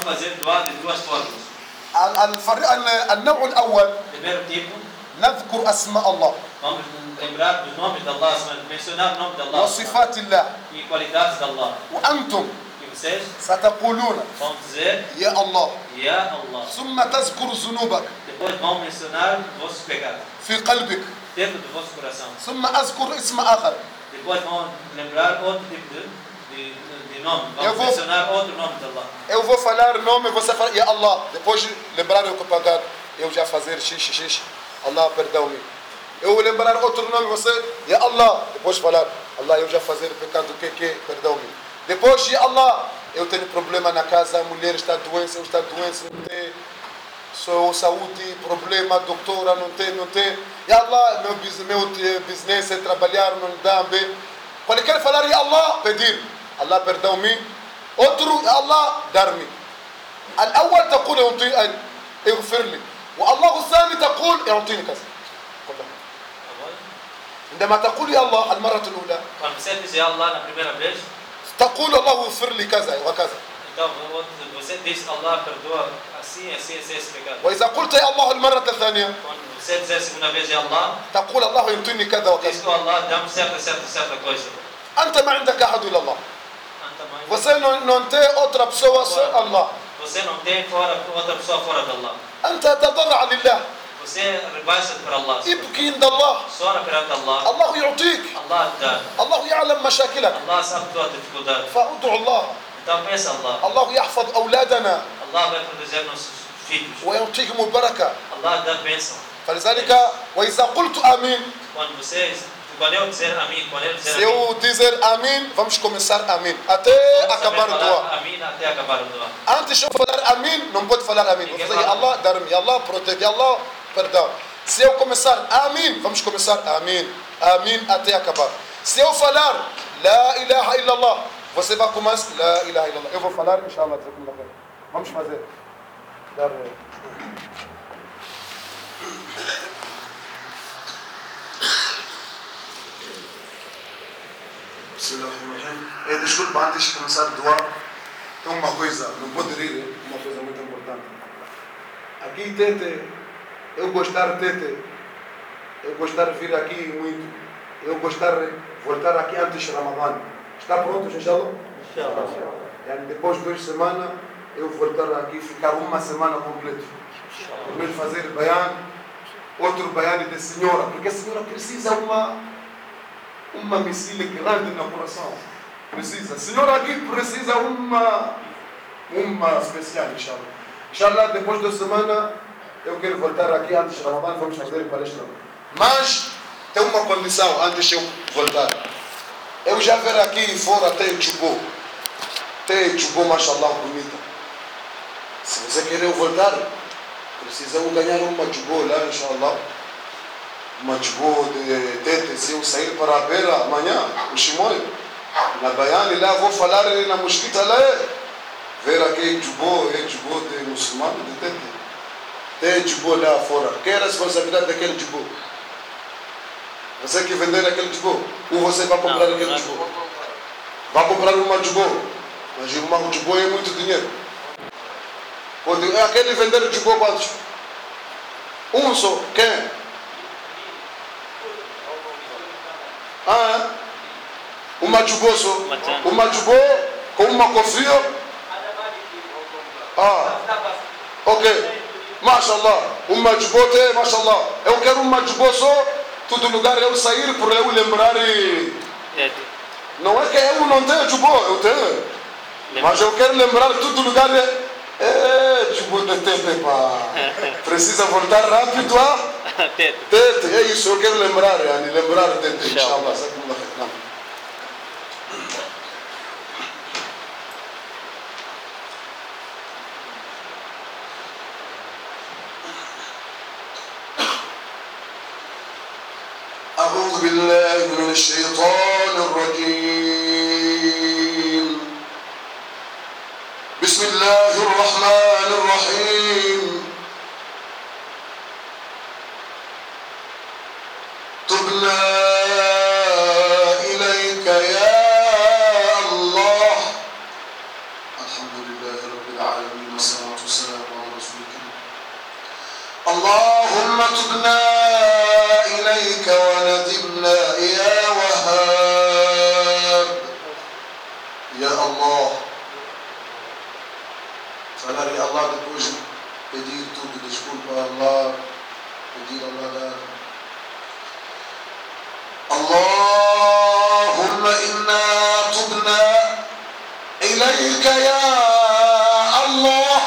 النوع الأول نذكر أسماء الله وصفات الله وأنتم ستقولون يا الله ثم تذكر ذنوبك في قلبك ثم أذكر اسم آخر. Eu vou falar nome, você fala ya Allah. Depois lembrar o pecado, eu já fazer xixi, Allah perdoa-me. Eu lembrar outro nome, você ya Allah. Depois falar Allah, eu já fazer pecado, que perdoa-me. Depois ya Allah, eu tenho problema na casa, a mulher está doente, eu estou doente, não tem saúde, problema, doutora, não tem. Ya Allah, meu business é trabalhar, não dá bem. Quando quer falar ya Allah, pedir الله بردومي اترو يا الله درمي. الاول تقول اغفر لي والله الثاني تقول اعطيني كذا. عندما تقول يا الله المره الاولى تقول الله اغفر لي كذا وكذا. واذا قلت يا الله المره الثانيه تقول الله يعطيني كذا وكذا. انت ما عندك احد الا الله. Você não tem outra pessoa só Allah. Você não tem outra pessoa fora de Allah. أنت تضرع لله. Você rebaixa para Allah. ابكي عند الله. Chora perante Allah. الله يعطيك. Allah dá. الله يعلم مشاكلك. Allah sabe tua dificuldade. فادعو الله. Então peça Allah. الله يحفظ أولادنا. Allah vai proteger nossos filhos. ويعطيهم البركة. Allah dá bênção. فلذلك وإذا قلت آمين. Quando eu dizer amém, se eu dizer amém, vamos começar amém até acabar o dua. Amém até acabar o dua. Antes de eu falar amém, não pode falar amém. Vou fazer Allah dar-me, Allah protege, Allah perdão. Se eu começar amém, vamos começar amém, amém até acabar. Se eu falar la ilaha illallah, você vai começar la ilaha illallah. Eu vou falar, inshallah, vamos fazer. Desculpa, antes de começar a doar, tem uma coisa, não pode rir, uma coisa muito importante. Aqui, Tete, eu gostar de vir aqui muito. Eu gostar de voltar aqui antes de Ramadã. Está pronto, inshallah? Depois de 2 semanas, eu voltar aqui, ficar uma semana completa. Primeiro fazer bayan, outro bayan de senhora, porque a senhora precisa uma missile grande no coração. Precisa. Senhora aqui precisa uma especial, inshallah. Inshallah, depois da semana, eu quero voltar aqui antes de Ramadã, vamos fazer palestra. Mas, tem uma condição antes de eu voltar. Eu já ver aqui fora tem chubô. Tem chubô, mashallah, bonita. Se você querer voltar, precisa ganhar uma chubô lá, inshallah. Uma chubô de Tete, se eu sair para a beira amanhã, o Shimoy, na Baiane lá, vou falar na mosquita lá, ver aqui chubô de muçulmano de Tete. Tem chubô lá fora. Quem é a responsabilidade daquele chubô? Você que vender aquele jubô, ou você vai comprar aquele jubô? Vai comprar uma jubô, mas uma jubô é muito dinheiro. Aquele vender jubô quantos? Um só, quem? Uma jubô só. Uma jubô com uma cofia. Ok. Mashallah. Uma jubô tem, mashallah. Eu quero uma jubô só. Todo lugar eu sair por eu lembrar e... Não é que eu não tenho jubô, eu tenho. Mas eu quero lembrar todo lugar jubô de tete, pá. Precisa voltar rápido a... Tete, é isso, eu quero lembrar, lembrar tete, inshallah. أعوذ بالله من الشيطان الرجيم. بسم الله الرحمن الرحيم. تبنا إليك يا الله. الحمد لله رب العالمين والصلاة والسلام على رسول الله. اللهم تبنا إليك وندمنا يا وهاب يا الله. فنري الله depois pedir tudo desculpa a Allah, pedir a Allah. اللهم إنا تبنا إليك يا الله.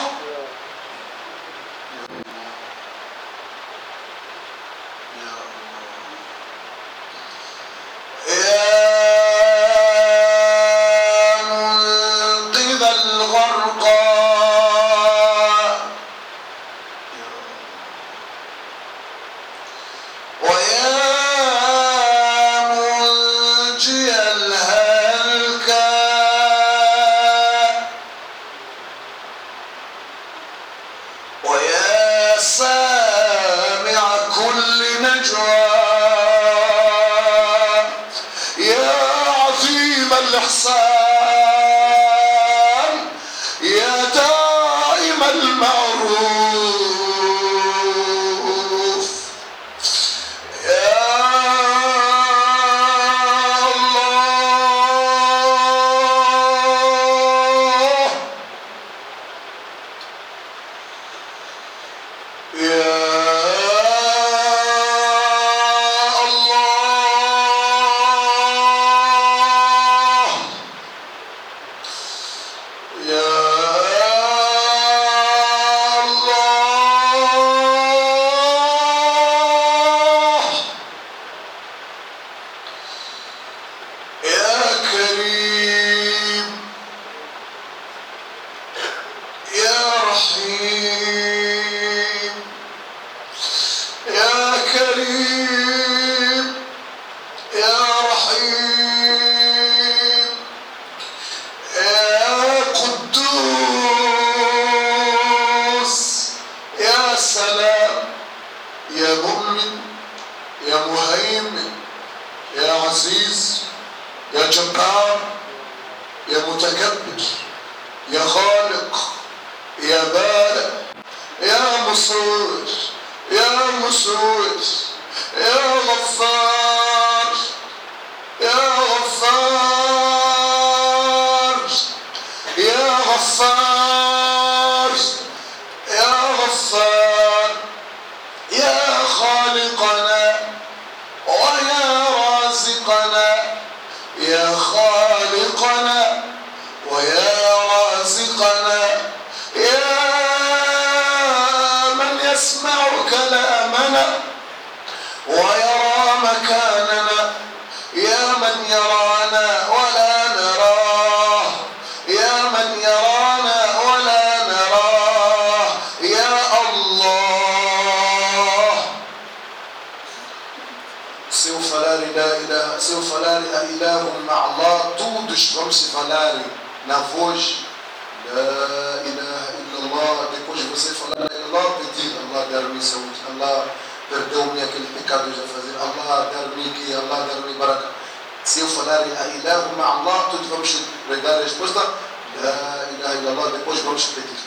Se eu falar a ilah ma'allah, todos vamos pregar a resposta. La ilaha illallah, depois vamos repetir.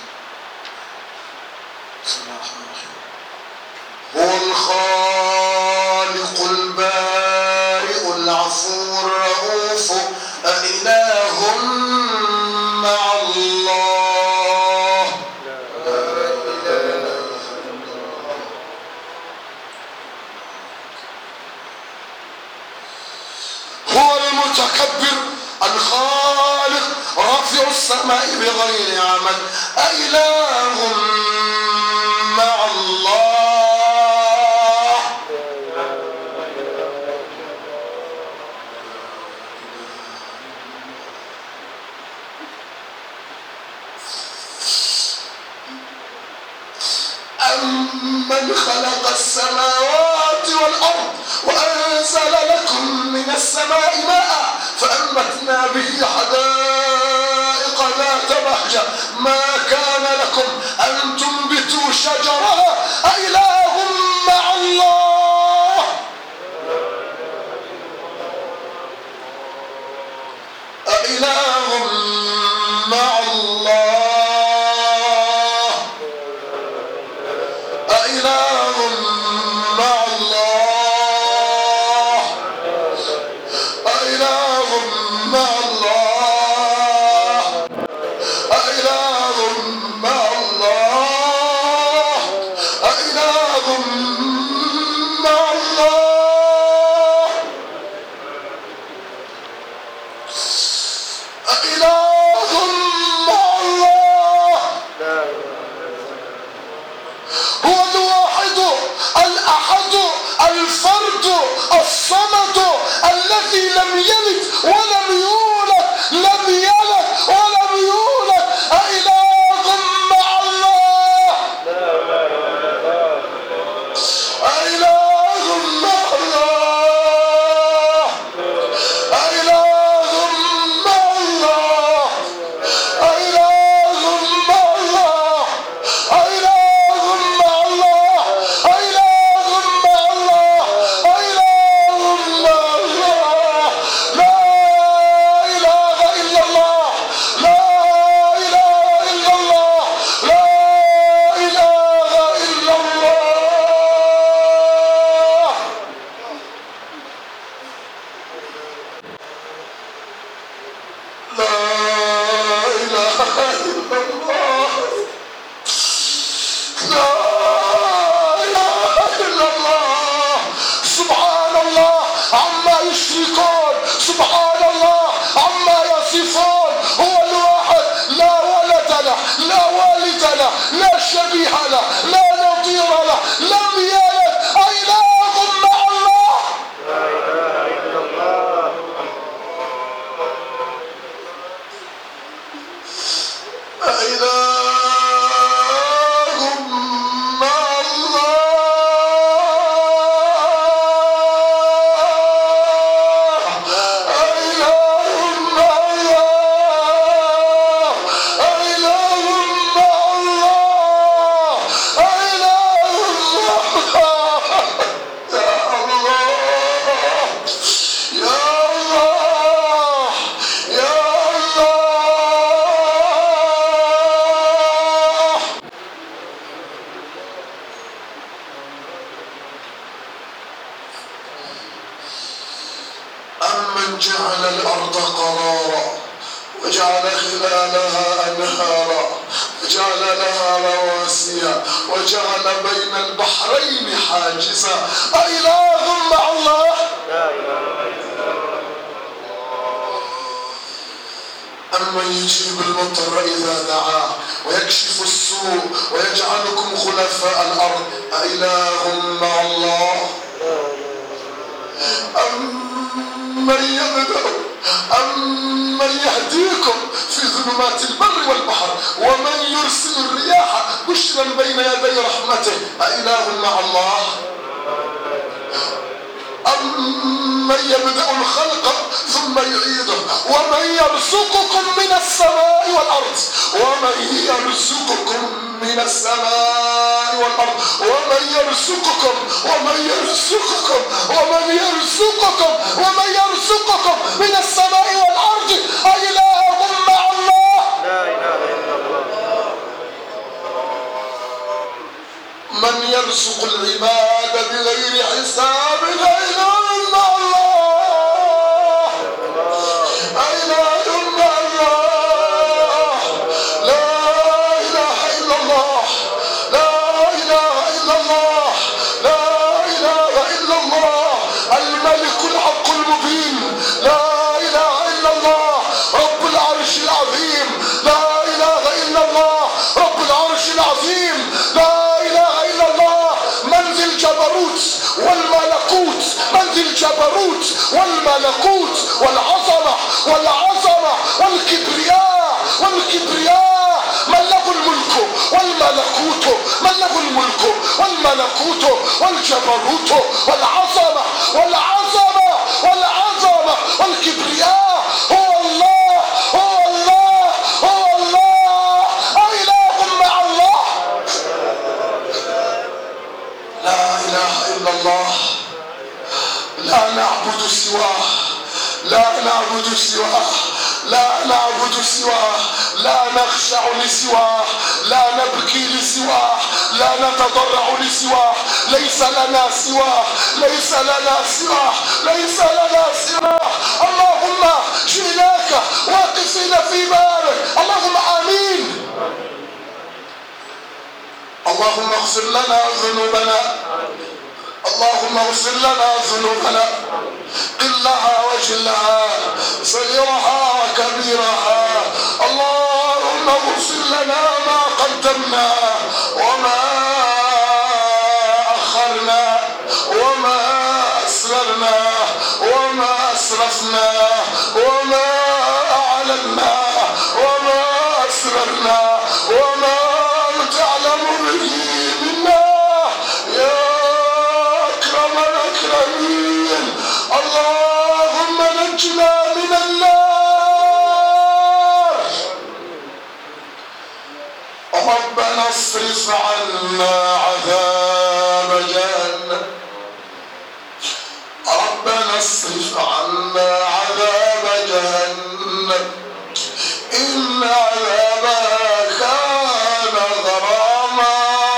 هو الخالق البارئ العفو الرؤوف أإله مع الله لا إله إلا الله. هو المتكبر الخالق رافع السماء بغير عمل أإله مع الله. أمن خلق السماوات والأرض وأنزل لكم من السماء ماء فأنبتنا به حدائق ذات بهجة ما كان لكم أن تنبتوا شجرها أإله مع الله أإله مع الله أإله مع الله أإله مع الله أإله مع الله أإله مع الله أإله مع الله. هو الواحد الأحد الفرد الصمد الذي لم يلد ولم يولد لم يلد ولم يولد أإله مع الله أإله مع الله أإله مع الله أإله مع الله أإله مع الله أإله مع الله أإله مع الله. لا إله إلا الله لا إله إلا الله لا إله إلا الله. لا إله إلا الله لا إله إلا الله. سبحان الله عما يشركون سبحان الله عما يصفون. هو الواحد لا ولد له لا والد له لا شبيه له لا نظير له لم يلد أإله مع الله أإله مع الله أإله مع الله أإله مع الله أإله مع الله. يا الله يا الله. أمن جعل الأرض قرارا وجعل خلالها أنهارا وجعل لها رواسي وجعل بين البحرين حاجزا أإله مع الله أمن يجيب المضطر إذا دعاه ويكشف السوء ويجعلكم خلفاء الأرض أإله مع الله. أمن يبدأ أمن يهديكم في ظلمات البر والبحر ومن يرسل الرياح بشرا بين يدي رحمته أإله مع الله. أمن يبدأ الخلق ثم يعيده ومن يرزقكم من السماء والأرض ومن يرزقكم من السماء والأرض ومن يرزقكم ومن يرزقكم ومن يرزقكم يرزقكم ومن يرزقكم من السماء والأرض أإله مع الله. لا إله إلا الله. من يرزق العباد بغير حساب أإله مع الله. أإله مع الله. لا إله إلا الله. لا إله إلا الله. لا إله إلا الله. الملك الحق المبين. لا إله إلا الله. رب العرش العظيم. لا إله إلا الله. رب العرش العظيم. لا إله إلا الله. من ذي الجبروت والملكوت. من ذي الجبروت والملكوت والعظمة والعظمة والكبرياء والكبرياء. من له الملك والملكوت. من له الملك والملكوت والجبروت والعظمة والعظمة والعظمة والكبرياء. هو الله. هو الله. هو الله. أإله مع الله. لا إله إلا الله. لا نعبد سواه. لا نعبد سواه. لا نعبد سواه. لا نخشع لسواه. لا نبكي لسواه. لا نتضرع لسواه. ليس لنا سواه. ليس لنا سواه. ليس لنا سواه. اللهم جئناك واقفين في بابك. اللهم آمين. اللهم اغفر لنا ذنوبنا. اللهم اغفر لنا ذنوبنا قلها وجلها صغيرها وكبيرها. اللهم اغفر لنا ما قدمنا وما أخرنا وما أسررنا وما أسرفنا وما أعلنا وما أسررنا وما تعلم به منا يا أكرم الأكرمين. اللهم نجنا من النار. ربنا اصرف عنا عذاب جهنم. ربنا اصرف عنا عذاب جهنم إن عذابها كان غراما.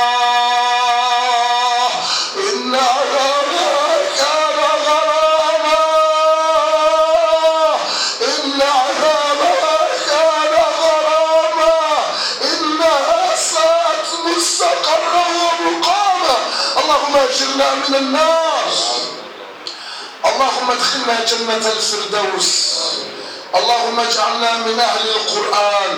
إن عذابها كان غراما. إن عذابها كان غراما. إنها ساءت مستقرا ومقاما. اللهم اجرنا من النار. اللهم ادخلنا جنة الفردوس. اللهم اجعلنا من أهل القرآن.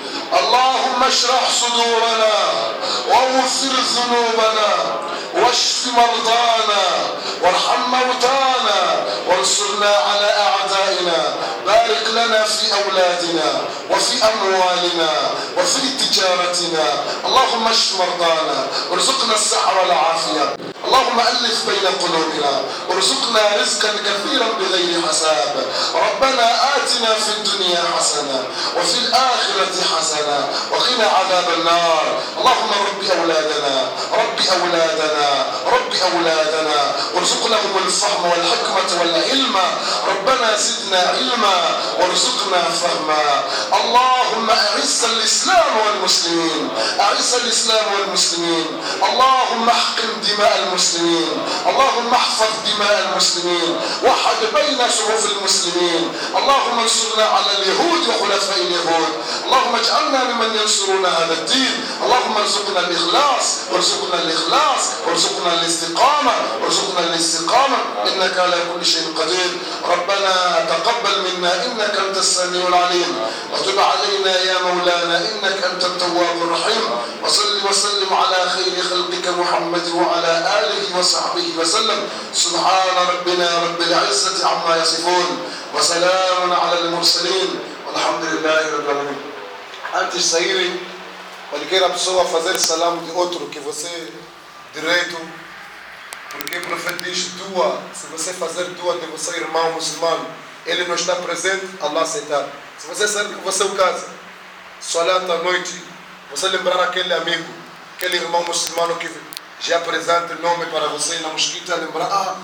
اللهم اشرح صدورنا واغفر ذنوبنا واشف مرضانا وارحم موتانا وانصرنا على أعدائنا. بارك لنا في أولادنا وفي أموالنا وفي تجارتنا. اللهم اشف مرضانا وارزقنا الصحة والعافية. اللهم ألف بين قلوبنا وارزقنا رزقا كثيرا بغير حساب. ربنا آتنا في الدنيا حسنة وفي الآخرة حسنة وقنا عذاب النار. اللهم رب أولادنا رب أولادنا رب أولادنا وارزق لهم الفهم والحكمة والعلم. ربنا زدنا علما وارزقنا فهما. اللهم أعز الإسلام والمسلمين. أعز الإسلام والمسلمين. اللهم احقن دماء المسلمين. اللهم احفظ دماء المسلمين. وحد بين صفوف المسلمين. اللهم انصرنا على اليهود وخلفاء اليهود. اللهم اجعلنا ممن ينصرون هذا الدين. اللهم ارزقنا الإخلاص وارزقنا الإخلاص وارزقنا الاستقامة وارزقنا الاستقامة إنك على كل شيء قدير. ربنا تقبل منا إنك أنت السميع العليم وتب علينا يا مولانا إنك أنت التواب الرحيم. وصل وسلم على خير خلقك محمد وعلى آله وصحبه وسلم. سبحان ربنا رب العزة عما يصفون وسلام على المرسلين والحمد لله رب العالمين. Antes de saírem, qualquer pessoa fazer salam de outro que você direito, porque o profeta diz dua. Se você fazer dua de você irmão muçulmano, ele não está presente, Allah aceitar. Se você sabe que você é o caso, salat à noite, você lembrar aquele amigo, aquele irmão muçulmano que já apresenta o nome para você na mosquita, lembrar,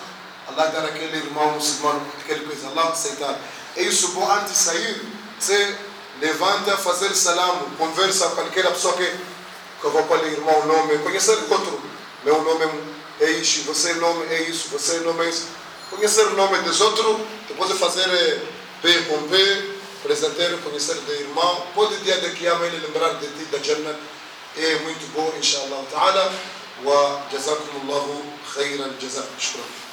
Allah dar aquele irmão muçulmano, aquele coisa, Allah aceitar. É isso, bom, antes de sair, você levanta, fazer salam, conversa com qualquer pessoa que eu vou pôr irmão, nome, conhecer outro. Meu nome é isso, você nome é isso, você nome é isso. Conhecer o nome dos outros, depois de fazer pé com pé, presenteiro, conhecer do irmão. Pode dia de Qiyamah ele lembrar de ti, da Jannah. É muito bom, inshallah ta'ala. Wa jazakumullahu khairan jazak. Shukran.